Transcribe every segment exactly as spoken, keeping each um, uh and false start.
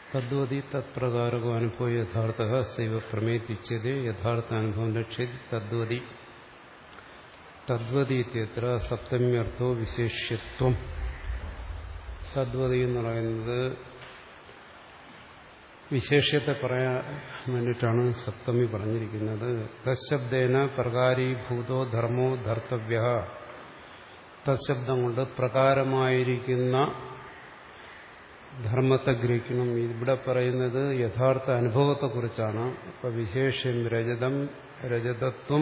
തദ്വതി തത്പ്രകാരകോ അനുഭവ യഥാർത്ഥ സൈവ പ്രമേതിച്ചത് യഥാർത്ഥ അനുഭവം ലക്ഷ്യതി തദ്വതി തദ്വതി ഇത്യത്ര സപ്തമ്യർത്ഥോ വിശേഷ്യത്വം. തദ്വതി എന്ന് പറയുന്നത് വിശേഷ്യത്തെ പറയാൻ വേണ്ടിയിട്ടാണ് സപ്തമി പറഞ്ഞിരിക്കുന്നത്. തശബ്ദേന പ്രകാരീഭൂതോ ധർമ്മോ ധർത്തവ്യ. തശബ്ദം കൊണ്ട് പ്രകാരമായിരിക്കുന്ന ധർമ്മത്തെ ഗ്രഹിക്കണം. ഇവിടെ പറയുന്നത് യഥാർത്ഥ അനുഭവത്തെക്കുറിച്ചാണ്. ഇപ്പൊ വിശേഷ്യം രജതം, രജതത്വം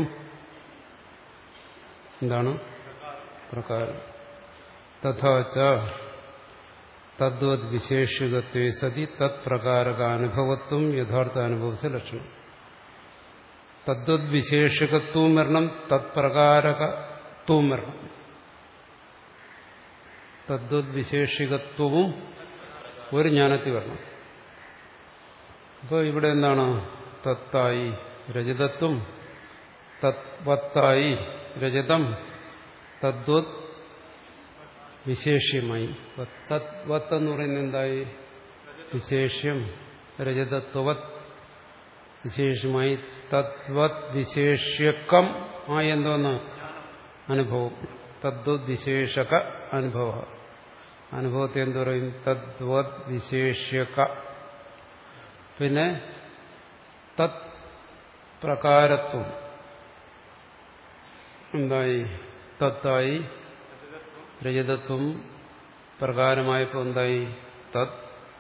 എന്താണ്? പ്രകാരം. തഥാച തദ്വത് വിശേഷികത്വേ സതി തത് പ്രകാരക അനുഭവത്വം യഥാർത്ഥ അനുഭവത്തെ ലക്ഷണം. തദ്വത് വിശേഷികത്വവും വരണം, തത് പ്രകാരകത്വവും വരണം. തദ്വത് വിശേഷികത്വവും ഒരു ജ്ഞാനത്തിൽ വരണം. അപ്പോൾ ഇവിടെ എന്താണ്? തത്തായി രജതത്വം, തത്വത്തായി രജതം, തദ്വത് വിശേഷ്യമായി. തത്വത്ത് എന്ന് പറയുന്നത് എന്തായി? വിശേഷ്യം. രജതത്വത് വിശേഷമായി. തദ്വത് വിശേഷ്യക്കം ആയി എന്തോന്ന്? അനുഭവം. തദ്വത് വിശേഷക അനുഭവ. അനുഭവത്തെ എന്ത് പറയും? തദ്വത് വിശേഷ്യക. പിന്നെ തത് പ്രകാരത്വം എന്തായി? തത്തായി രജതത്വം പ്രകാരമായപ്പോൾ എന്തായി? തത്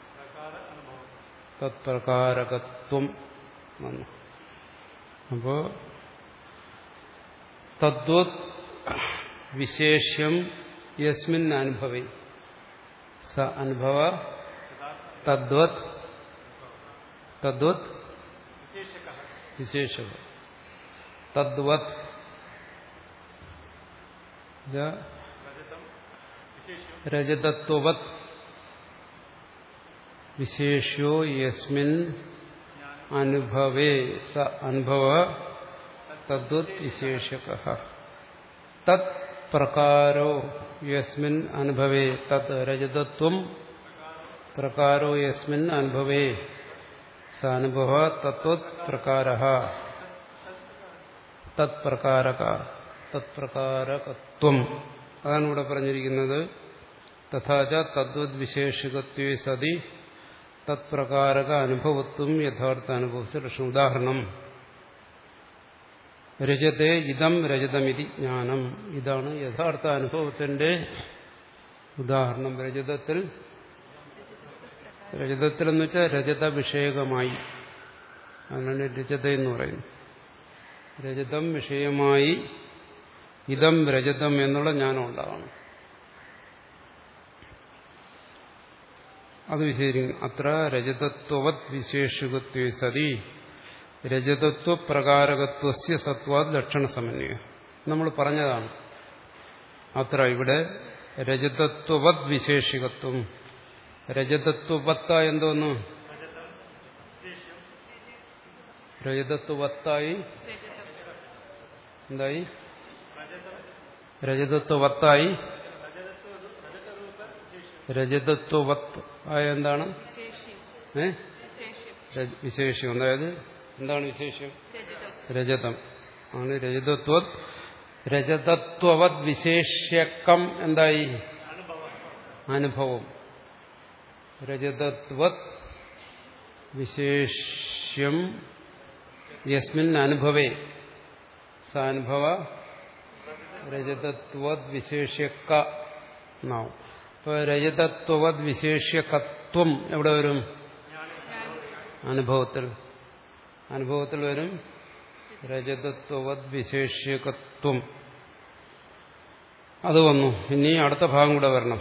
തത്പ്രകാരകത്വം വന്നു. അപ്പോ തദ്വത് വിശേഷ്യം യസ്മിൻ അനുഭവേ സ അനുഭവ തദ്വത് തദ്വത് വിശേഷക തദ്വത് രജതത്വവത് വിശേഷ്യോ യസ്മിൻ അനുഭവേ സ അനുഭവ തദ്വത് വിശേഷക തത് പ്രകാരോ യസ്മിൻ അനുഭവേ തത് രജതത്വം പ്രകാരോ യസ്മിൻ അനുഭവേ സ അനുഭവ തത്വത് പ്രകാരഃ തത് പ്രകാരക തത്പ്രകാരകത്വം. അതാണ് ഇവിടെ പറഞ്ഞിരിക്കുന്നത്. തഥാച തദ്വത് വിശേഷികത്വേ സതി തത്പ്രകാരക അനുഭവത്വം യഥാർത്ഥ അനുഭവത്തെ ലക്ഷണം. ഉദാഹരണം: രജതേ ഇതം രജതമിതി ജ്ഞാനം. ഇതാണ് യഥാർത്ഥ അനുഭവത്തിന്റെ ഉദാഹരണം. രജതത്തിൽ രജതത്തിൽ എന്ന് വെച്ചാൽ രജത വിഷയകമായി. അതിനാണ് രജത എന്ന് പറയുന്നത്. രജതം വിഷയമായി ഇതം രജതം എന്നുള്ള ജ്ഞാനം ഉണ്ടാകണം. അത് വിശേഷിക്കും. അത്ര രജതത്വവത് വിശേഷികത്വേ സതി രജതത്വ പ്രകാരകത്വസ്യ സത്വാത് ലക്ഷണ സമന്വയ. നമ്മൾ പറഞ്ഞതാണ്. അത്ര ഇവിടെ രജതത്വവത് വിശേഷികത്വം. രജതത്വവത്ത എന്തോന്ന്? രജതത്വവത്തായി എന്തായി? രജതത്വവത്തായി രജതത്വവത്ത് ആയ എന്താണ്? ഏ വിശേഷ്യം. അതായത് എന്താണ് വിശേഷ്യം? രജതം ആണ്. രജതത്വത് രജതത്വവത് വിശേഷ്യക്കം എന്തായി? അനുഭവം. രജതത്വത് വിശേഷ്യം യസ്മിൻ അനുഭവേ സ അനുഭവ രജതത്വത് വിശേഷ്യക്ക എന്നാവും. ഇപ്പൊ രജതത്വവത് വിശേഷ്യകത്വം എവിടെ വരും? അനുഭവത്തിൽ. അനുഭവത്തിൽ വരും രജതത്വവത് വിശേഷ്യകത്വം. അത് വന്നു. ഇനി അടുത്ത ഭാഗം കൂടെ വരണം.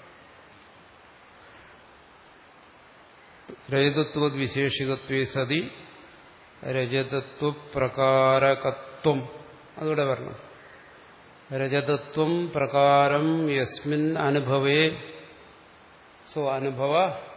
രജതത്വത് വിശേഷികത്വേ സതി രജതത്വ പ്രകാരകത്വം. അതുകൂടെ വരണം. രജതത്വം പ്രകാരം യസ്മിൻ അനുഭവേ സോ അനുഭവ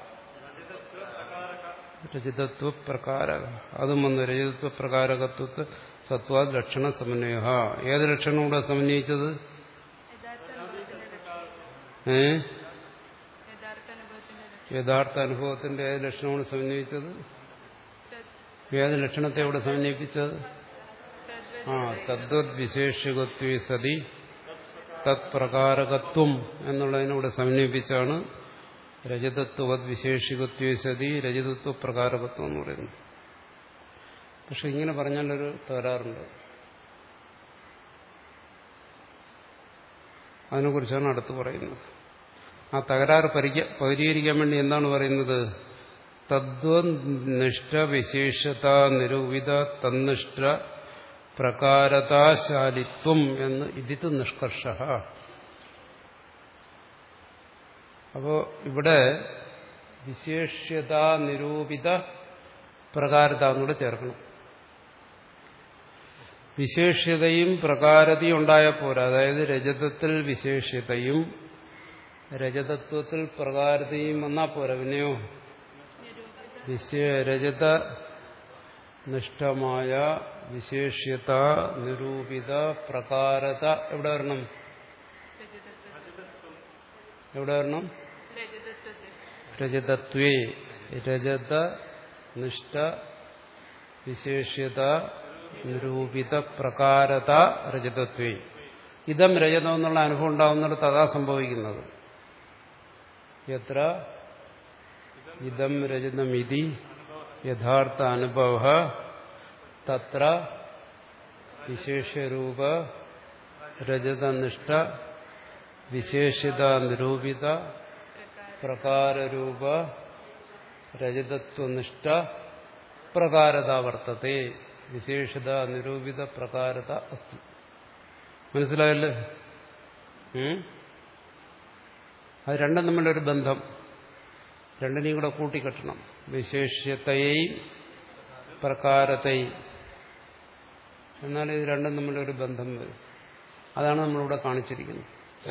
രജതത്വ പ്രകാരക. അതും വന്നു. രജതത്വ പ്രകാരകത്വത്തെ സത്വാദ് ലക്ഷണ സമന്വയ. ഏത് ലക്ഷണം കൂടെ സമന്വയിച്ചത്? ഏ യഥാർത്ഥ അനുഭവത്തിന്റെ ഏത് ലക്ഷണമാണ് സമന്വയിച്ചത്? ഏത് ലക്ഷണത്തെ ഇവിടെ സമന്വയിപ്പിച്ചത്? ആ തദ്വത് വിശേഷകത്വേ സതി തത് പ്രകാരകത്വം എന്നുള്ളതിനൂടെ സമന്വയിപ്പിച്ചാണ് രജതത്വവത് വിശേഷികത്വേ സതി രജതത്വ പ്രകാരകത്വം എന്ന് പറയുന്നത്. പക്ഷെ ഇങ്ങനെ പറഞ്ഞാലൊരു തകരാറുണ്ട്. അതിനെക്കുറിച്ചാണ് അടുത്ത് പറയുന്നത്. ആ തകരാറ് പരിഹരിക്കാൻ വേണ്ടി എന്താണ് പറയുന്നത്? തദ്വനിഷ്ഠ വിശേഷത നിരൂപിത തന്നിഷ്ഠ പ്രകാരതാശാലിത്വം എന്ന് ഇതിത് നിഷ്കർഷ. അപ്പോ ഇവിടെ വിശേഷ്യത നിരൂപിത പ്രകാരത എന്നൂടെ ചേർക്കണം. വിശേഷ്യതയും പ്രകാരതയും ഉണ്ടായാൽ പോരാ. അതായത് രജതത്തിൽ വിശേഷ്യതയും രജതത്വത്തിൽ പ്രകാരതയും വന്നാൽ പോരാ. പിന്നെയോ രജത നിഷ്ഠമായ വിശേഷ്യത നിരൂപിത പ്രകാരത എവിടെ വരണം? എവിടെ വരണം? രജതത്വേ. രജത നിഷ്ഠ വിശേഷ്യത നിരൂപിത പ്രകാരത രജതത്വേ. ഇതം രജതം എന്നുള്ള അനുഭവം ഉണ്ടാകുന്നിടത്ത് അതാ സംഭവിക്കുന്നത്. എത്ര ഇതം രജതം ഇതി യഥാർത്ഥ അനുഭവ തത്ര വിശേഷ്യരൂപ രജതനിഷ്ഠ വിശേഷ്യത നിരൂപിത പ്രകാരരൂപ രജതത്വനിഷ്ഠ പ്രകാരത വർത്തത്തെ. വിശേഷത നിരൂപിത പ്രകാരത അസ്തി. മനസ്സിലായല്ലേ? അത് രണ്ടും തമ്മിലൊരു ബന്ധം. രണ്ടിനെയും കൂടെ കൂട്ടിക്കെട്ടണം. വിശേഷ്യതയെയും പ്രകാരതയും. എന്നാൽ ഇത് രണ്ടും തമ്മിലൊരു ബന്ധം വരും. അതാണ് നമ്മളിവിടെ കാണിച്ചിരിക്കുന്നത്.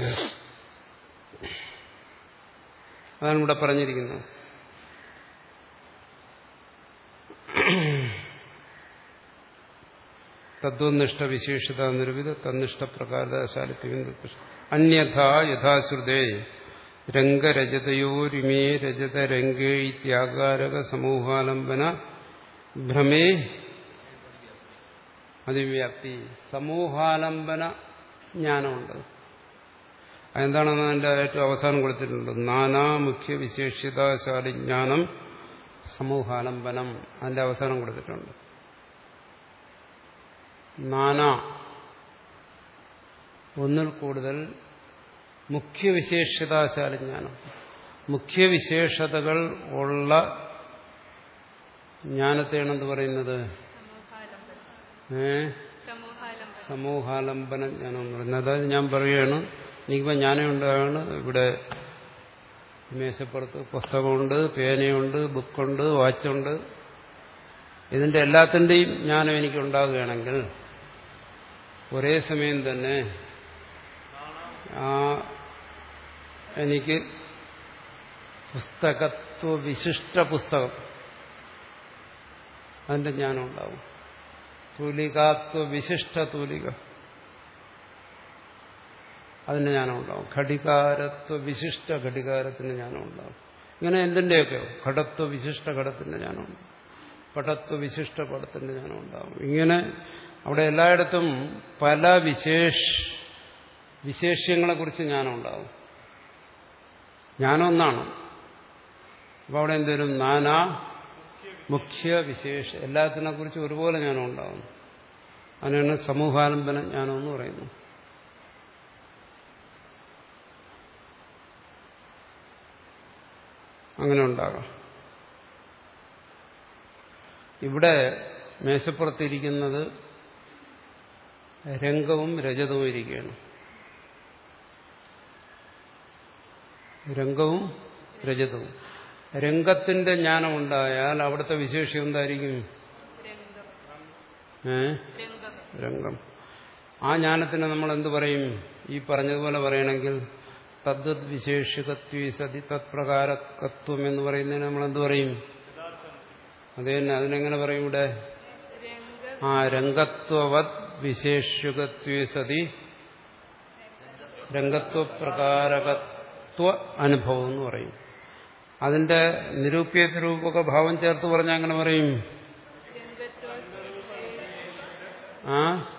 അതാണ് ഇവിടെ പറഞ്ഞിരിക്കുന്നത്. തദ്വനിഷ്ഠ വിശേഷത നിരൂപിത തന്നിഷ്ഠ പ്രകാരശാലിത്വം. അന്യഥ യഥാശ്രുതേ രംഗരജതയോരിമേ രജതരംഗേ ഇത്യാകാരക സമൂഹാലംബന ഭ്രമേ അതിവ്യാപ്തി. സമൂഹാലംബന ജ്ഞാനമുണ്ട്. അതെന്താണെന്ന് അതിൻ്റെ ഏറ്റവും അവസാനം കൊടുത്തിട്ടുണ്ട്. നാനാ മുഖ്യ വിശേഷ്യതാശാലി ജ്ഞാനം സമൂഹാലംബനം. അതിൻ്റെ അവസാനം കൊടുത്തിട്ടുണ്ട്. നാനാ ഒന്നിൽ കൂടുതൽ മുഖ്യവിശേഷതാശാലി ജ്ഞാനം. മുഖ്യവിശേഷതകൾ ഉള്ള ജ്ഞാനത്തെയാണ് എന്ത് പറയുന്നത്? ഏ സമൂഹാലംബന ജ്ഞാനം എന്ന് പറയുന്നത്. അതായത് ഞാൻ പറയുകയാണ്, എനിക്കിപ്പോൾ ജ്ഞാനം ഉണ്ടാകാണ്. ഇവിടെ മേശപ്പുറത്ത് പുസ്തകമുണ്ട്, പേനയുണ്ട്, ബുക്കുണ്ട്, വാച്ചുണ്ട്. ഇതിന്റെ എല്ലാത്തിൻ്റെയും ജ്ഞാനം എനിക്കുണ്ടാകുകയാണെങ്കിൽ ഒരേ സമയം തന്നെ ആ എനിക്ക് പുസ്തകത്വ വിശിഷ്ട പുസ്തകം അതിന്റെ ജ്ഞാനം ഉണ്ടാവും. തൂലികാത്വ വിശിഷ്ട തൂലിക അതിന്റെ ജ്ഞാനം ഉണ്ടാവും. ഘടികാരത്വ വിശിഷ്ട ഘടികാരത്തിന്റെ ജ്ഞാനം ഉണ്ടാവും. ഇങ്ങനെ എന്തിൻ്റെയൊക്കെ ഘടത്വ വിശിഷ്ട ഘടത്തിന്റെ ജ്ഞാനം ഉണ്ടാവും. പടത്വ വിശിഷ്ട പടത്തിന്റെ ജ്ഞാനം ഉണ്ടാവും. ഇങ്ങനെ അവിടെ എല്ലായിടത്തും പല വിശേഷ വിശേഷ്യങ്ങളെക്കുറിച്ച് ജ്ഞാനം ഉണ്ടാവും. ജ്ഞാനം ഒന്നാണ്. അപ്പോൾ അവിടെ എന്തേലും നാനാ മുഖ്യ വിശേഷ എല്ലാത്തിനെ കുറിച്ച് ഒരുപോലെ ജ്ഞാനം ഉണ്ടാവും. അതിനാണ് സമൂഹാലംബന ജ്ഞാനം എന്ന് പറയുന്നത്. അങ്ങനെ ഉണ്ടാകാം. ഇവിടെ മേശപ്പുറത്തിരിക്കുന്നത് രംഗവും രജതവും ഇരിക്കുകയാണ്. രംഗവും രജതവും. രംഗത്തിന്റെ ജ്ഞാനം ഉണ്ടായാൽ അവിടുത്തെ വിശേഷം എന്തായിരിക്കും? ഏ രംഗം. ആ ജ്ഞാനത്തിന് നമ്മൾ എന്ത് പറയും? ഈ പറഞ്ഞതുപോലെ പറയണമെങ്കിൽ തദ്വത് വിശേഷകത്വ സതി തത്പ്രകാരകത്വം എന്ന് പറയുന്നതിന് നമ്മൾ എന്ത് പറയും? അത് തന്നെ. അതിനെങ്ങനെ പറയും ഇവിടെ? ആ രംഗത്വവത് വിശേഷകത്വ സതി രംഗത്വ പ്രകാരകത്വ അനുഭവം എന്ന് പറയും. അതിന്റെ നിരൂപ്യരൂപക ഭാവം ചേർത്ത് പറഞ്ഞാൽ അങ്ങനെ പറയും. ആ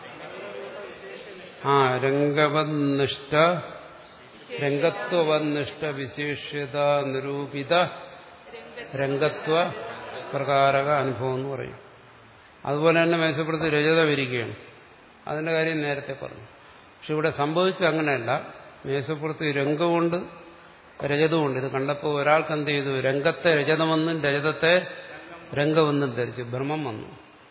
ആ രംഗവന്നിഷ്ഠ രംഗത്വവന്നിഷ്ഠ വിശേഷ്യത നിരൂപിത രംഗത്വ പ്രകാരക അനുഭവം എന്ന് പറയും. അതുപോലെ തന്നെ മേശപ്പുറത്ത് രജതം ഇരിക്കുകയാണ്. അതിന്റെ കാര്യം നേരത്തെ പറഞ്ഞു. പക്ഷെ ഇവിടെ സംഭവിച്ച അങ്ങനെയല്ല. മേശപ്പുറത്ത് രംഗമുണ്ട്, രജതമുണ്ട്. ഇത് കണ്ടപ്പോൾ ഒരാൾക്ക് എന്ത് ചെയ്തു? രംഗത്തെ രജതമെന്നും രജതത്തെ രംഗമെന്നും ധരിച്ചു. ഭ്രമം വന്നു.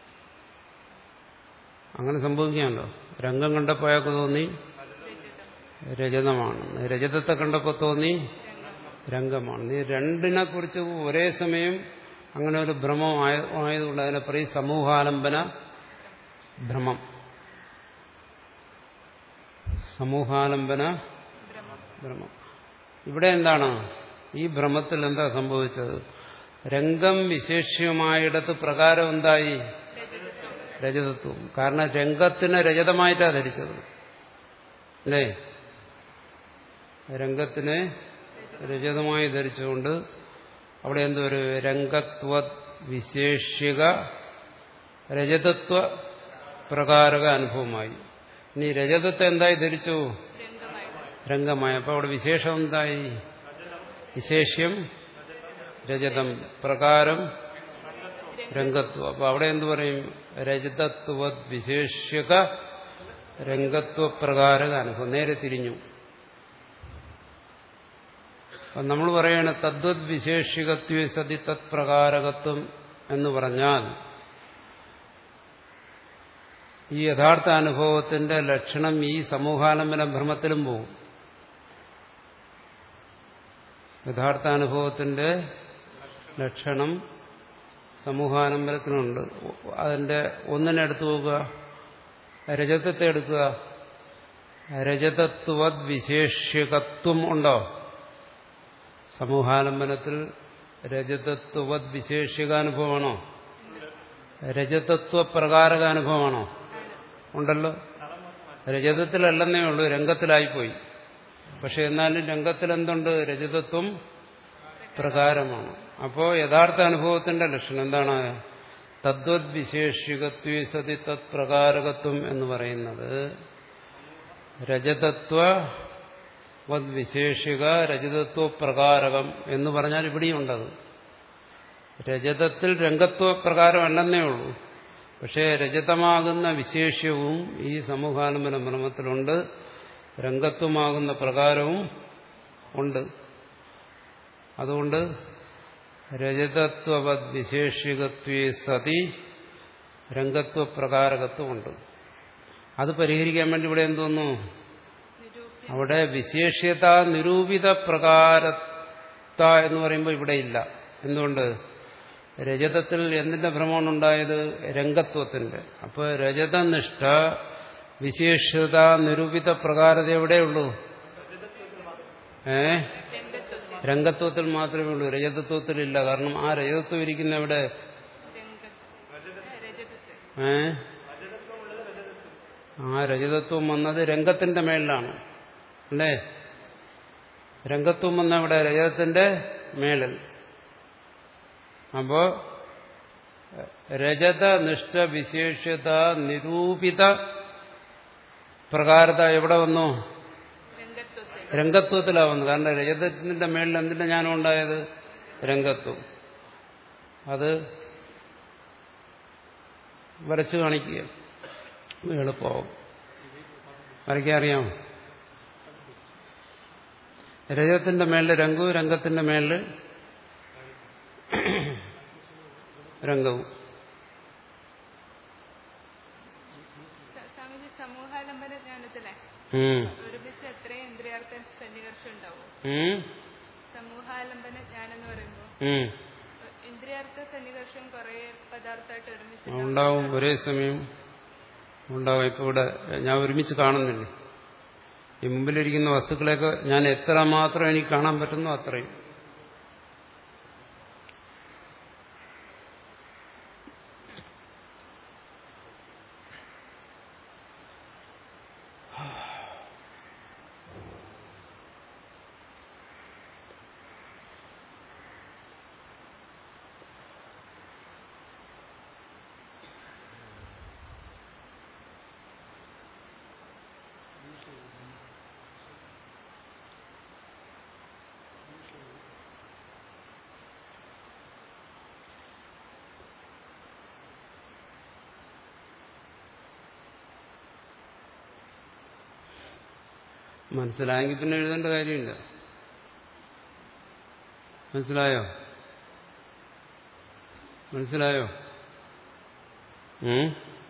അങ്ങനെ സംഭവിക്കാമല്ലോ. രംഗം കണ്ടപ്പോൾ അയാൾക്ക് തോന്നി രജതമാണെന്ന്, രജതത്തെ കണ്ടപ്പോൾ തോന്നി രംഗമാണ്. ഈ രണ്ടിനെ കുറിച്ച് ഒരേ സമയം അങ്ങനെ ഒരു ഭ്രമം ആയതുകൊണ്ട് അതിനെ പറയും സമൂഹാലംബന ഭ്രമം. സമൂഹാലംബന ഭ്രമം. ഇവിടെ എന്താണ് ഈ ഭ്രമത്തിൽ എന്താ സംഭവിച്ചത്? രംഗം വിശേഷ്യമായിടത്ത് പ്രകാരം എന്തായി? രജതത്വം. കാരണം രംഗത്തിനെ രജതമായിട്ടാണ് ധരിച്ചത് അല്ലേ? രംഗത്തിനെ രജതമായി ധരിച്ചുകൊണ്ട് അവിടെ എന്തൊരു രംഗത്വ വിശേഷിക രജതത്വ പ്രകാരക അനുഭവമായി. ഇനി രജതത്തെ എന്തായി ധരിച്ചു? രംഗമായി. അപ്പൊ അവിടെ വിശേഷം എന്തായി? വിശേഷ്യം രജതം, പ്രകാരം രംഗത്വം. അപ്പൊ അവിടെ എന്തു പറയും? രജതത്വ വിശേഷ്യക രംഗത്വ പ്രകാരക അനുഭവം. നേരെ തിരിഞ്ഞു. നമ്മൾ പറയാണ് തദ്വത് വിശേഷികത്വ സതി തത് പ്രകാരകത്വം എന്ന് പറഞ്ഞാൽ ഈ യഥാർത്ഥ അനുഭവത്തിന്റെ ലക്ഷണം ഈ സമൂഹാലംബന ഭ്രമത്തിലും പോകും. യഥാർത്ഥ അനുഭവത്തിന്റെ ലക്ഷണം സമൂഹാലംബനത്തിനുണ്ട്. അതിന്റെ ഒന്നിനെ എടുത്തു നോക്കുക, രജതത്തെ എടുക്കുക. രജതത്വത് വിശേഷ്യകത്വം ഉണ്ടോ? സമൂഹാലംബനത്തിൽ രജതത്വത് വിശേഷികാനുഭവമാണോ? രജതത്വ പ്രകാരകാനുഭവമാണോ? ഉണ്ടല്ലോ. രജതത്തിലല്ലെന്നേ ഉള്ളൂ, രംഗത്തിലായിപ്പോയി. പക്ഷെ എന്നാലും രംഗത്തിൽ എന്തുണ്ട്? രജതത്വം പ്രകാരമാണ്. അപ്പോ യഥാർത്ഥ അനുഭവത്തിന്റെ ലക്ഷണം എന്താണ്? തദ്വത് വിശേഷികത്വ സതി തത് പ്രകാരകത്വം എന്ന് പറയുന്നത് രജതത്വ വത് വിശേഷിക രജതത്വ പ്രകാരകം എന്ന് പറഞ്ഞാൽ ഇവിടെയുണ്ടത്. രജതത്തിൽ രംഗത്വ പ്രകാരമല്ലെന്നേ ഉള്ളൂ. പക്ഷേ രജതമാകുന്ന വിശേഷ്യവും ഈ സമൂഹാലംബന ഭ്രമത്തിലുണ്ട്, രംഗത്വമാകുന്ന പ്രകാരവും ഉണ്ട്. അതുകൊണ്ട് രജതത്വവത് വിശേഷികത്വേ സതി രംഗത്വ പ്രകാരകത്വമുണ്ട്. അത് പരിഹരിക്കാൻ വേണ്ടി ഇവിടെ എന്തോന്നു? അവിടെ വിശേഷ്യത നിരൂപിത പ്രകാരത്ത എന്ന് പറയുമ്പോൾ ഇവിടെ ഇല്ല. എന്തുകൊണ്ട്? രജതത്തിൽ എന്തിന്റെ ഭ്രമമാണ് ഉണ്ടായത്? രംഗത്വത്തിന്റെ. അപ്പോൾ രജതനിഷ്ഠ വിശേഷ്യത നിരൂപിത പ്രകാരത എവിടെയുള്ളൂ? ഏ രംഗത്വത്തിൽ മാത്രമേ ഉള്ളൂ, രജതത്വത്തിലില്ല. കാരണം ആ രജതത്വം ഇരിക്കുന്ന എവിടെ? ഏ ആ രജതത്വം വന്നത് രംഗത്തിന്റെ മേളിലാണ് അല്ലേ? രംഗത്വം വന്ന ഇവിടെ രജതത്തിന്റെ മേളിൽ. അപ്പോ രജതനിഷ്ഠ വിശേഷ്യത നിരൂപിത പ്രകാരത എവിടെ വന്നു? രംഗത്വത്തിലാണ് വന്നു. കാരണം രജതത്തിന്റെ മേളിൽ എന്തിന്റെ ജ്ഞാനം ഉണ്ടായത്? രംഗത്വം. അത് വരച്ചു കാണിക്കുക എളുപ്പമാവും. വരയ്ക്കാൻ അറിയാമോ? രജതത്തിന്റെ മേളിൽ രംഗവും രംഗത്തിന്റെ മേളിൽ രംഗവും. സമൂഹാലംബന ജ്ഞാനത്തിലെ ഒരുമിച്ച് എത്രയും ഇന്ദ്രിയാർത്ഥ സന്നികർഷം ഉണ്ടാവും. സമൂഹാലംബന ജ്ഞാനം എന്ന് പറയുമ്പോൾ ഇന്ദ്രിയാർത്ഥ സന്നികർഷം കുറെ പദാർത്ഥമായിട്ട് ഒരുമിച്ച് ഉണ്ടാവും, ഒരേ സമയം ഉണ്ടാവും. ഇപ്പൊ ഇവിടെ ഞാൻ ഒരുമിച്ച് കാണുന്നില്ലേ? ഈ മുമ്പിലിരിക്കുന്ന വസ്തുക്കളെയൊക്കെ ഞാൻ എത്ര മാത്രം എനിക്ക് കാണാൻ പറ്റുന്നു അത്രയും. മനസ്സിലായെങ്കിൽ പിന്നെ എഴുതേണ്ട കാര്യമില്ല. മനസ്സിലായോ? മനസ്സിലായോ? ഉം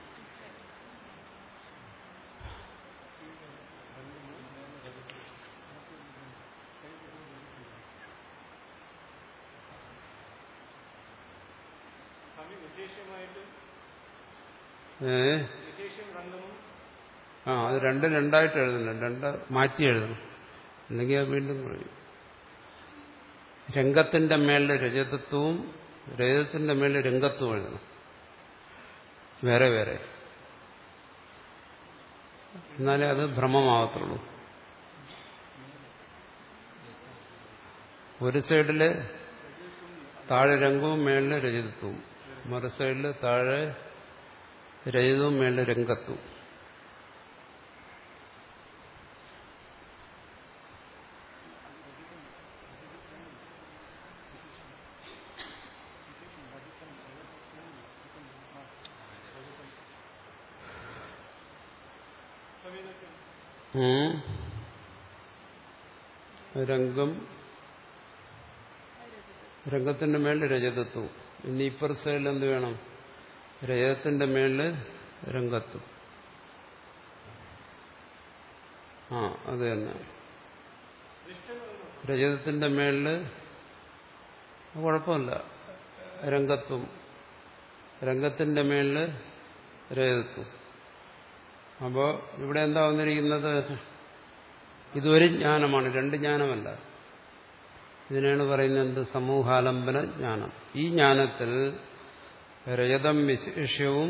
ഏ ആ അത് രണ്ട് രണ്ടായിട്ട് എഴുതണം. രണ്ട് മാറ്റി എഴുതണം, അല്ലെങ്കിൽ അത് വീണ്ടും കുറയും. രംഗത്തിന്റെ മേളിൽ രജതത്വവും രജതത്തിന്റെ മേളിൽ രംഗത്വവും എഴുതണം, വേറെ വേറെ. എന്നാലേ അത് ഭ്രമമാകത്തുള്ളൂ. ഒരു സൈഡില് താഴെ രംഗവും മേളില് രജതത്വവും, മറു സൈഡില് താഴെ രജതവും മേളില് രംഗത്വവും. രംഗം രംഗത്തിന്റെ മേളിൽ രജതത്വം. ഇനി ഇപ്പർ സൈഡിൽ എന്ത് വേണം? രജതത്തിന്റെ മേളിൽ രംഗത്വം. ആ അത് തന്നെ. രജതത്തിന്റെ മേളിൽ കുഴപ്പമില്ല, രംഗത്വം. രംഗത്തിന്റെ മേളിൽ രജതത്വം. അപ്പോ ഇവിടെ എന്താ വന്നിരിക്കുന്നത്? ഇതൊരു ജ്ഞാനമാണ്, രണ്ട് ജ്ഞാനമല്ല. ഇതിനാണ് പറയുന്നത് എന്ത്? സമൂഹാലംബന ജ്ഞാനം. ഈ ജ്ഞാനത്തിൽ രജതം വിശേഷ്യവും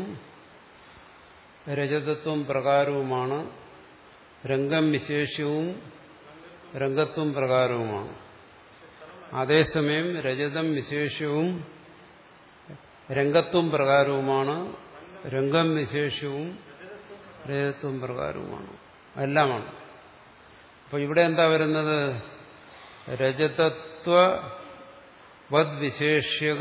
രജതത്വം പ്രകാരവുമാണ്, രംഗം വിശേഷ്യവും രംഗത്വം പ്രകാരവുമാണ്. അതേസമയം രജതം വിശേഷ്യവും രംഗത്വം പ്രകാരവുമാണ്, രംഗം വിശേഷ്യവും രജതത്വം പ്രകാരവുമാണ്, എല്ലാമാണ്. അപ്പൊ ഇവിടെ എന്താ വരുന്നത്? രജതത്വ വദ്വിശേഷ്യക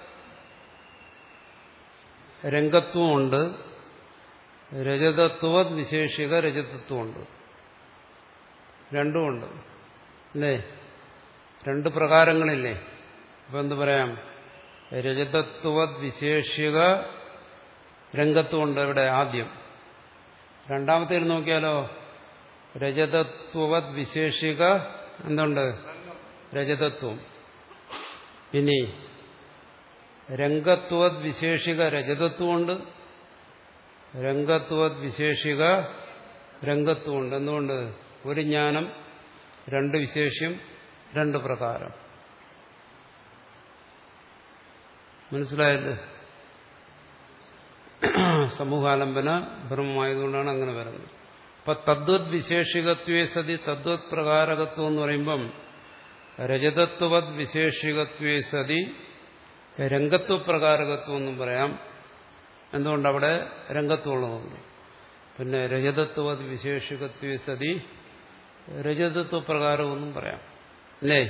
രംഗത്വമുണ്ട്, രജതത്വവത് വിശേഷ്യക രജതത്വമുണ്ട്. രണ്ടുമുണ്ട് അല്ലേ? രണ്ട് പ്രകാരങ്ങളില്ലേ? അപ്പൊ എന്ത് പറയാം? രജതത്വവത് വിശേഷ്യക രംഗത്വമുണ്ട് ഇവിടെ ആദ്യം. രണ്ടാമത്തേൽ നോക്കിയാലോ? രജതത്വവത് വിശേഷിക എന്തുണ്ട്? രജതത്വം. ഇനി രംഗത്വത് വിശേഷിക രജതത്വമുണ്ട്, രംഗത്വത് വിശേഷിക രംഗത്വമുണ്ട്. എന്തുകൊണ്ട്? ഒരു ജ്ഞാനം, രണ്ട് വിശേഷ്യം, രണ്ട് പ്രകാരം. മനസ്സിലായല്ലേ? സമൂഹാലംബന ഭ്രമമായതുകൊണ്ടാണ് അങ്ങനെ വരുന്നത്. അപ്പൊ തദ്വത് വിശേഷികത്വേ സതി തദ്വത് പ്രകാരകത്വം എന്ന് പറയുമ്പം രജതത്വവത് വിശേഷികത്വേ സതി രംഗത്വപ്രകാരകത്വം എന്നും പറയാം. എന്തുകൊണ്ടവിടെ രംഗത്വമുള്ളതുകൊണ്ട്. പിന്നെ രജതത്വവത് വിശേഷികത്വേ സതി രജതത്വപ്രകാരമെന്നും പറയാം അല്ലേ?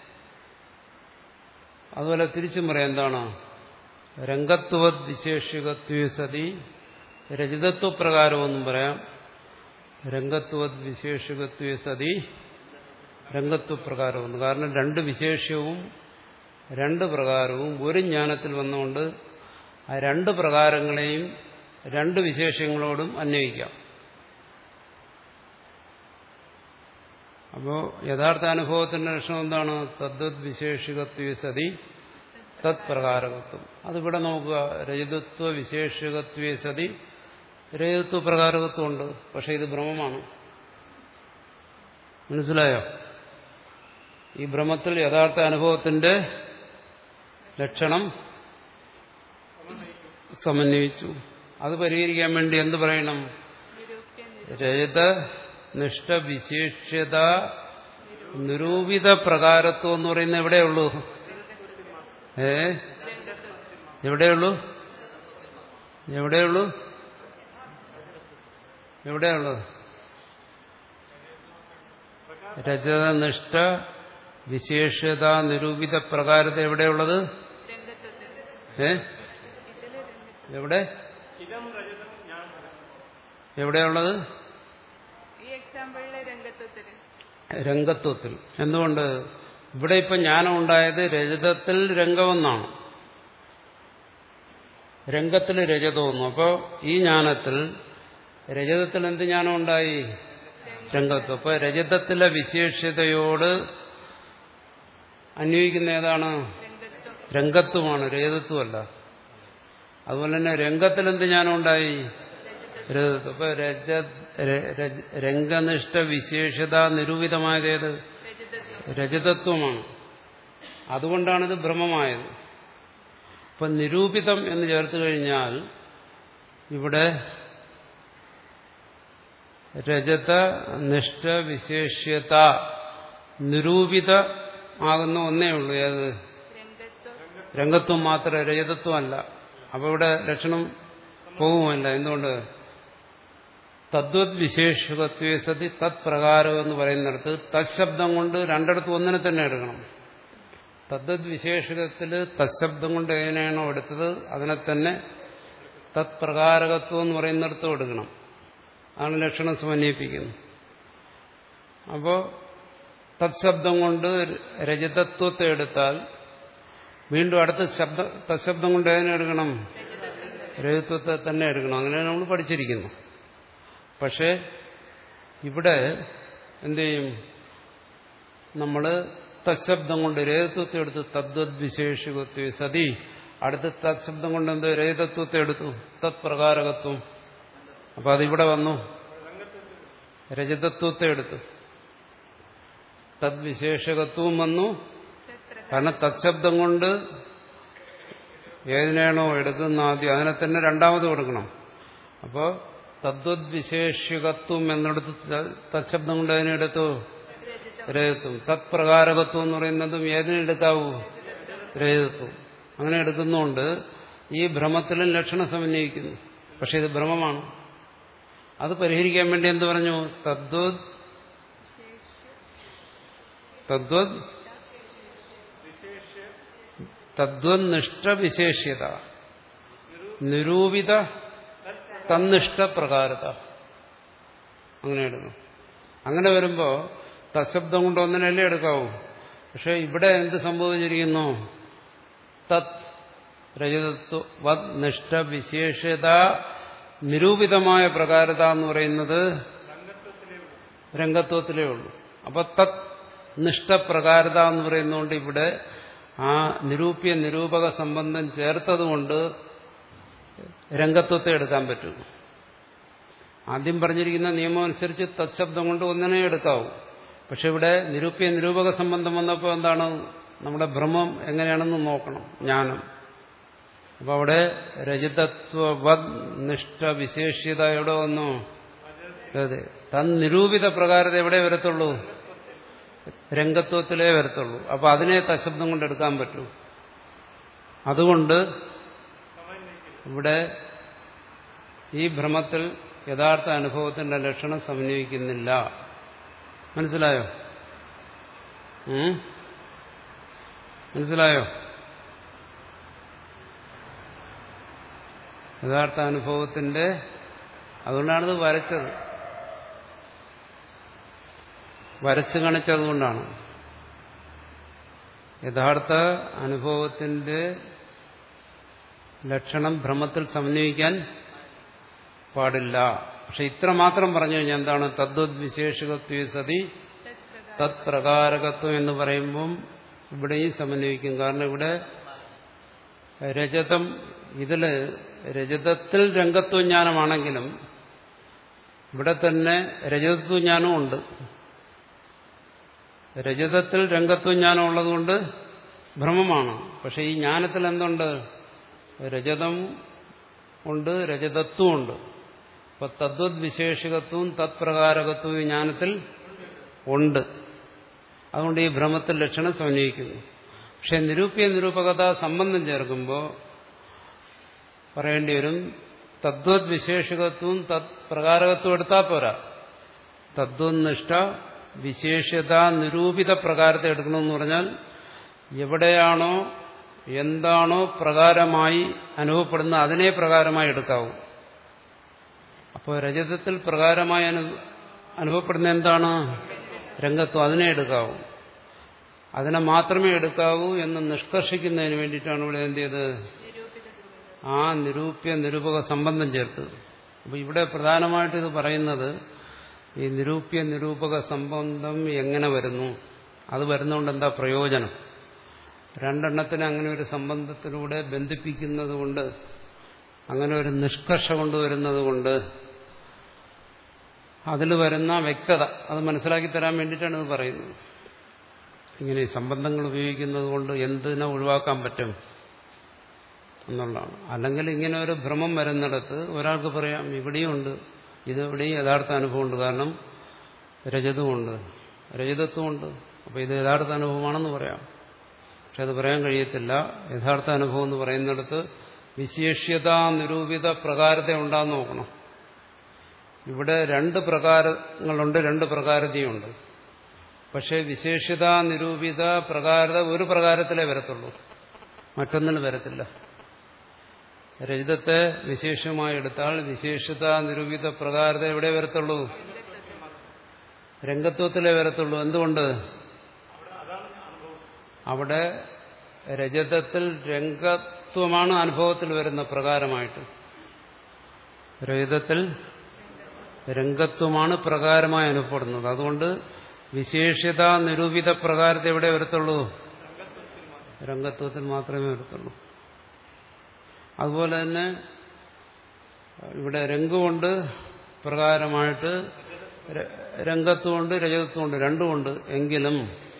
അതുപോലെ തിരിച്ചും പറയാം. എന്താണ്? രംഗത്വവത് വിശേഷികത്വേ സതി രജതത്വപ്രകാരമെന്നും പറയാം, രംഗത്വവത് വിശേഷികത്വേ സതി രംഗത്വപ്രകാരമെന്ന്. കാരണം രണ്ട് വിശേഷ്യവും രണ്ട് പ്രകാരവും ഒരു ജ്ഞാനത്തിൽ വന്നുകൊണ്ട് ആ രണ്ട് പ്രകാരങ്ങളെയും രണ്ട് വിശേഷങ്ങളോടും അന്വയിക്കാം. അപ്പോ യഥാർത്ഥ അനുഭവത്തിന്റെ ലക്ഷണം എന്താണ്? തദ്വത് വിശേഷികത്വേ സതി തത് പ്രകാരകത്വം. അതിവിടെ നോക്കുക. രജതത്വ വിശേഷികത്വേ സതി രജതത്വ പ്രകാരകത്വമുണ്ട്. പക്ഷെ ഇത് ഭ്രമമാണ്. മനസ്സിലായോ? ഈ ഭ്രമത്തിൽ യഥാർത്ഥ അനുഭവത്തിന്റെ ലക്ഷണം സമന്വയിച്ചു. അത് പരിഹരിക്കാൻ വേണ്ടി എന്ത് പറയണം? രജത നിഷ്ഠ വിശേഷ്യത നിരൂപിത പ്രകാരത്വം എന്ന് പറയുന്നത് എവിടെയുള്ളൂ? ഏ എവിടെയുള്ളൂ? എവിടെയുള്ളൂ? എവിടെയുള്ളൂ? രജതനിഷ്ഠ വിശേഷ്യത നിരൂപിത പ്രകാരത എവിടെയുള്ളത്? ഏ എവിടെ? എവിടെയുള്ളത്? ഈ ഈ എക്സാമ്പിളില് രംഗത്വത്തില് രംഗത്വത്തിൽ. എന്തുകൊണ്ട് ഇവിടെ ഇപ്പൊ ജ്ഞാനം ഉണ്ടായത് രജതത്തിൽ രംഗമെന്നാണ്, രംഗത്തിൽ രജതമെന്നു. അപ്പോ ഈ ജ്ഞാനത്തിൽ രജതത്തിൽ എന്ത് ജ്ഞാനം ഉണ്ടായി? രംഗത്വം. അപ്പൊ രജതത്തിലെ വിശേഷ്യതയോട് അന്വയിക്കുന്ന ഏതാണ്? രംഗത്വമാണ്, രജതത്വമല്ല. അതുപോലെ തന്നെ രംഗത്തിൽ എന്ത് ജ്ഞാനം ഉണ്ടായി? രജതത്വം. അപ്പൊ രജ രംഗനിഷ്ഠ വിശേഷത നിരൂപിതമായതേത്? രജതത്വമാണ്. അതുകൊണ്ടാണിത് ഭ്രമമായത്. അപ്പൊ നിരൂപിതം എന്ന് ചേർത്ത് കഴിഞ്ഞാൽ ഇവിടെ രജത നിഷ്ഠ വിശേഷ്യത നിരൂപിത ആകുന്ന ഒന്നേ ഉള്ളൂ. ഏത്? രംഗത്വം മാത്രമേ, രജതത്വമല്ല. അപ്പൊ ഇവിടെ ലക്ഷണം പോകുമല്ല. എന്തുകൊണ്ട്? തദ്വത് വിശേഷകത്വേ സതി തത് പ്രകാരം എന്ന് പറയുന്നിടത്ത് തശബ്ദം കൊണ്ട് രണ്ടിടത്തും ഒന്നിനെ തന്നെ എടുക്കണം. തദ്വത് വിശേഷകത്തിൽ തശബ്ദം കൊണ്ട് എങ്ങനെയാണോ എടുത്തത് അതിനെ തന്നെ തത് പ്രകാരകത്വം എന്ന് പറയുന്നിടത്തും എടുക്കണം. ആണ് ലക്ഷണം സമന്വയിപ്പിക്കുന്നത്. അപ്പോ തത്ശബ്ദം കൊണ്ട് രജതത്വത്തെ എടുത്താൽ വീണ്ടും അടുത്ത ശബ്ദ തശബ്ദം കൊണ്ട് ഏതിനെ എടുക്കണം? രജതത്വത്തെ തന്നെ എടുക്കണം. അങ്ങനെയാണ് നമ്മൾ പഠിച്ചിരിക്കുന്നു. പക്ഷേ ഇവിടെ എന്ത് ചെയ്യും? നമ്മൾ തത്ശബ്ദം കൊണ്ട് രജതത്വത്തെ എടുത്ത് തദ്വത് വിശേഷകത്വ സതി, അടുത്ത തത്ശബ്ദം കൊണ്ട് എന്ത് രജതത്വത്തെ എടുത്തു? തത് പ്രകാരകത്വം. അപ്പൊ അതിവിടെ വന്നു, രജതത്വത്തെ എടുത്തു, തദ്വിശേഷകത്വവും വന്നു. കാരണം തത്ശബ്ദം കൊണ്ട് ഏതിനാണോ എടുക്കുന്ന ആദ്യം അതിനെ തന്നെ രണ്ടാമത് കൊടുക്കണം. അപ്പോൾ തദ്വദ്വിശേഷകത്വം എന്നിടത്ത് തത്ശബ്ദം കൊണ്ട് അതിനെടുത്തു രജതത്വം. തത്പ്രകാരകത്വം എന്ന് പറയുന്നതും ഏതിനെടുക്കാവൂ? രജതത്വം. അങ്ങനെ എടുക്കുന്നതുകൊണ്ട് ഈ ഭ്രമത്തിലും ലക്ഷണം സമന്വയിക്കുന്നു. പക്ഷെ ഇത് ഭ്രമമാണ്. അത് പരിഹരിക്കാൻ വേണ്ടി എന്ത് പറഞ്ഞു? തദ്വത് തദ്വത് തദ്വന്നിഷ്ഠ വിശേഷ്യത നിരൂപിത തന്നിഷ്ഠ പ്രകാരത. അങ്ങനെ എടുക്കും. അങ്ങനെ വരുമ്പോ തശബ്ദം കൊണ്ട് ഒന്നിനല്ലേ എടുക്കാവൂ. പക്ഷെ ഇവിടെ എന്ത് സംഭവിച്ചിരിക്കുന്നു? തത് രജതത്വ നിഷ്ഠ വിശേഷത നിരൂപിതമായ പ്രകാരത എന്ന് പറയുന്നത് രംഗത്വത്തിലേ ഉള്ളൂ. അപ്പൊ തത് നിഷ്ഠപ്രകാരത എന്ന് പറയുന്നതുകൊണ്ട് ഇവിടെ ആ നിരൂപ്യ നിരൂപക സംബന്ധം ചേർത്തതുകൊണ്ട് രംഗത്വത്തെ എടുക്കാൻ പറ്റും. ആദ്യം പറഞ്ഞിരിക്കുന്ന നിയമം അനുസരിച്ച് തത്ശബ്ദം കൊണ്ട് ഒന്നിനെ എടുക്കാവൂ. പക്ഷെ ഇവിടെ നിരൂപ്യ നിരൂപക സംബന്ധം വന്നപ്പോൾ എന്താണ്? നമ്മുടെ ഭ്രമം എങ്ങനെയാണെന്ന് നോക്കണം, ജ്ഞാനം. അപ്പൊ അവിടെ രജതത്വവത് നിഷ്ഠ വിശേഷ്യത എവിടെ വന്നു? അതെ, തൻ നിരൂപിത പ്രകാരത എവിടെ വരത്തുള്ളൂ? രംഗത്വത്തിലേ വരത്തുള്ളൂ. അപ്പൊ അതിനെ തശബ്ദം കൊണ്ട് എടുക്കാൻ പറ്റൂ. അതുകൊണ്ട് ഇവിടെ ഈ ഭ്രമത്തിൽ യഥാർത്ഥ അനുഭവത്തിന്റെ ലക്ഷണം സമന്വയിക്കുന്നില്ല. മനസ്സിലായോ? മനസ്സിലായോ? യഥാർത്ഥ അനുഭവത്തിന്റെ, അതുകൊണ്ടാണിത് വരച്ചത്, വരച്ചു കാണിച്ചതുകൊണ്ടാണ്. യഥാർത്ഥ അനുഭവത്തിന്റെ ലക്ഷണം ഭ്രമത്തിൽ സമന്വയിക്കാൻ പാടില്ല. പക്ഷെ ഇത്ര മാത്രം പറഞ്ഞു കഴിഞ്ഞാൽ എന്താണ്? തദ്വത് വിശേഷകത്വ സതി തത് പ്രകാരകത്വം എന്ന് പറയുമ്പം ഇവിടെയും സമന്വയിക്കും. കാരണം ഇവിടെ രജതം, ഇതില് രജതത്തിൽ രംഗത്വജ്ഞാനമാണെങ്കിലും ഇവിടെ തന്നെ രജതത്വജ്ഞാനവും ഉണ്ട്. രജതത്തിൽ രംഗത്വജ്ഞാനം ഉള്ളതുകൊണ്ട് ഭ്രമമാണ്. പക്ഷെ ഈ ജ്ഞാനത്തിൽ എന്തുണ്ട്? രജതം ഉണ്ട്, രജതത്വം ഉണ്ട്. അപ്പൊ തദ്വത് വിശേഷകത്വവും തത്പ്രകാരകത്വവും ഈ ജ്ഞാനത്തിൽ ഉണ്ട്. അതുകൊണ്ട് ഈ ഭ്രമത്തിൽ ലക്ഷണം സമന്വയിക്കുന്നു. പക്ഷെ നിരൂപ്യ നിരൂപകത സംബന്ധം ചേർക്കുമ്പോൾ പറയേണ്ടി വരും തദ്വത് വിശേഷകത്വവും തത് പ്രകാരകത്വം എടുത്താൽ പോരാ. തദ്വന്നിഷ്ഠ വിശേഷത നിരൂപിത പ്രകാരത്തെ എടുക്കണമെന്ന് പറഞ്ഞാൽ എവിടെയാണോ എന്താണോ പ്രകാരമായി അനുഭവപ്പെടുന്ന അതിനെ പ്രകാരമായി എടുക്കാവൂ. അപ്പോൾ രജതത്തിൽ പ്രകാരമായി അനു അനുഭവപ്പെടുന്ന എന്താണ്? രംഗത്വം. അതിനെ എടുക്കാവൂ. അതിനെ മാത്രമേ എടുക്കാവൂ എന്ന് നിഷ്കർഷിക്കുന്നതിന് വേണ്ടിയിട്ടാണ് ഇവിടെ എന്ത് ചെയ്ത് ആ നിരൂപ്യ നിരൂപക സംബന്ധം ചേർത്ത്. അപ്പൊ ഇവിടെ പ്രധാനമായിട്ട് ഇത് പറയുന്നത് ഈ നിരൂപ്യ നിരൂപക സംബന്ധം എങ്ങനെ വരുന്നു, അത് വരുന്നതുകൊണ്ട് എന്താ പ്രയോജനം, രണ്ടെണ്ണത്തിന് അങ്ങനെ ഒരു സംബന്ധത്തിലൂടെ ബന്ധിപ്പിക്കുന്നത് കൊണ്ട്, അങ്ങനെ ഒരു നിഷ്കർഷ കൊണ്ടുവരുന്നത് കൊണ്ട് അതിൽ വരുന്ന വ്യക്തത അത് മനസ്സിലാക്കി തരാൻ വേണ്ടിയിട്ടാണ് ഇത് പറയുന്നത്. ഇങ്ങനെ ഈ സംബന്ധങ്ങൾ ഉപയോഗിക്കുന്നത് കൊണ്ട് എന്തിനെ ഒഴിവാക്കാൻ പറ്റും എന്നുള്ളതാണ്. അല്ലെങ്കിൽ ഇങ്ങനെ ഒരു ഭ്രമം വരുന്നിടത്ത് ഒരാൾക്ക് പറയാം ഇവിടെയുണ്ട്, ഇത് ഇവിടെയും യഥാർത്ഥ അനുഭവമുണ്ട്, കാരണം രജതമുണ്ട്, രജതത്വമുണ്ട്, അപ്പോൾ ഇത് യഥാർത്ഥ അനുഭവമാണെന്ന് പറയാം. പക്ഷെ അത് പറയാൻ കഴിയത്തില്ല. യഥാർത്ഥ അനുഭവം എന്ന് പറയുന്നിടത്ത് വിശേഷ്യതാ നിരൂപിത പ്രകാരത ഉണ്ടാന്ന് നോക്കണം. ഇവിടെ രണ്ട് പ്രകാരങ്ങളുണ്ട്, രണ്ട് പ്രകാരതയുണ്ട്. പക്ഷെ വിശേഷ്യതാ നിരൂപിത പ്രകാരത ഒരു പ്രകാരത്തിലേ വരത്തുള്ളൂ, മറ്റൊന്നിന് വരത്തില്ല. രജതത്തെ വിശേഷമായി എടുത്താൽ വിശേഷതാ നിരൂപിത പ്രകാരത എവിടെ വരത്തുള്ളൂ? രംഗത്വത്തിലേ വരത്തുള്ളൂ. എന്തുകൊണ്ട്? അവിടെ രജതത്തിൽ രംഗത്വമാണ് അനുഭവത്തിൽ വരുന്ന പ്രകാരമായിട്ട്. രജതത്തിൽ രംഗത്വമാണ് പ്രകാരമായി അനുഭവപ്പെടുന്നത്. അതുകൊണ്ട് വിശേഷ്യത നിരൂപിത പ്രകാരത എവിടെ വരത്തുള്ളൂ? രംഗത്വത്തിൽ മാത്രമേ വരത്തുള്ളൂ. അതുപോലെ തന്നെ ഇവിടെ രംഗമുണ്ട് പ്രകാരമായിട്ട്, രംഗത്വമുണ്ട് രജതത്വമുണ്ട്, രണ്ടുമുണ്ട്. എങ്കിലും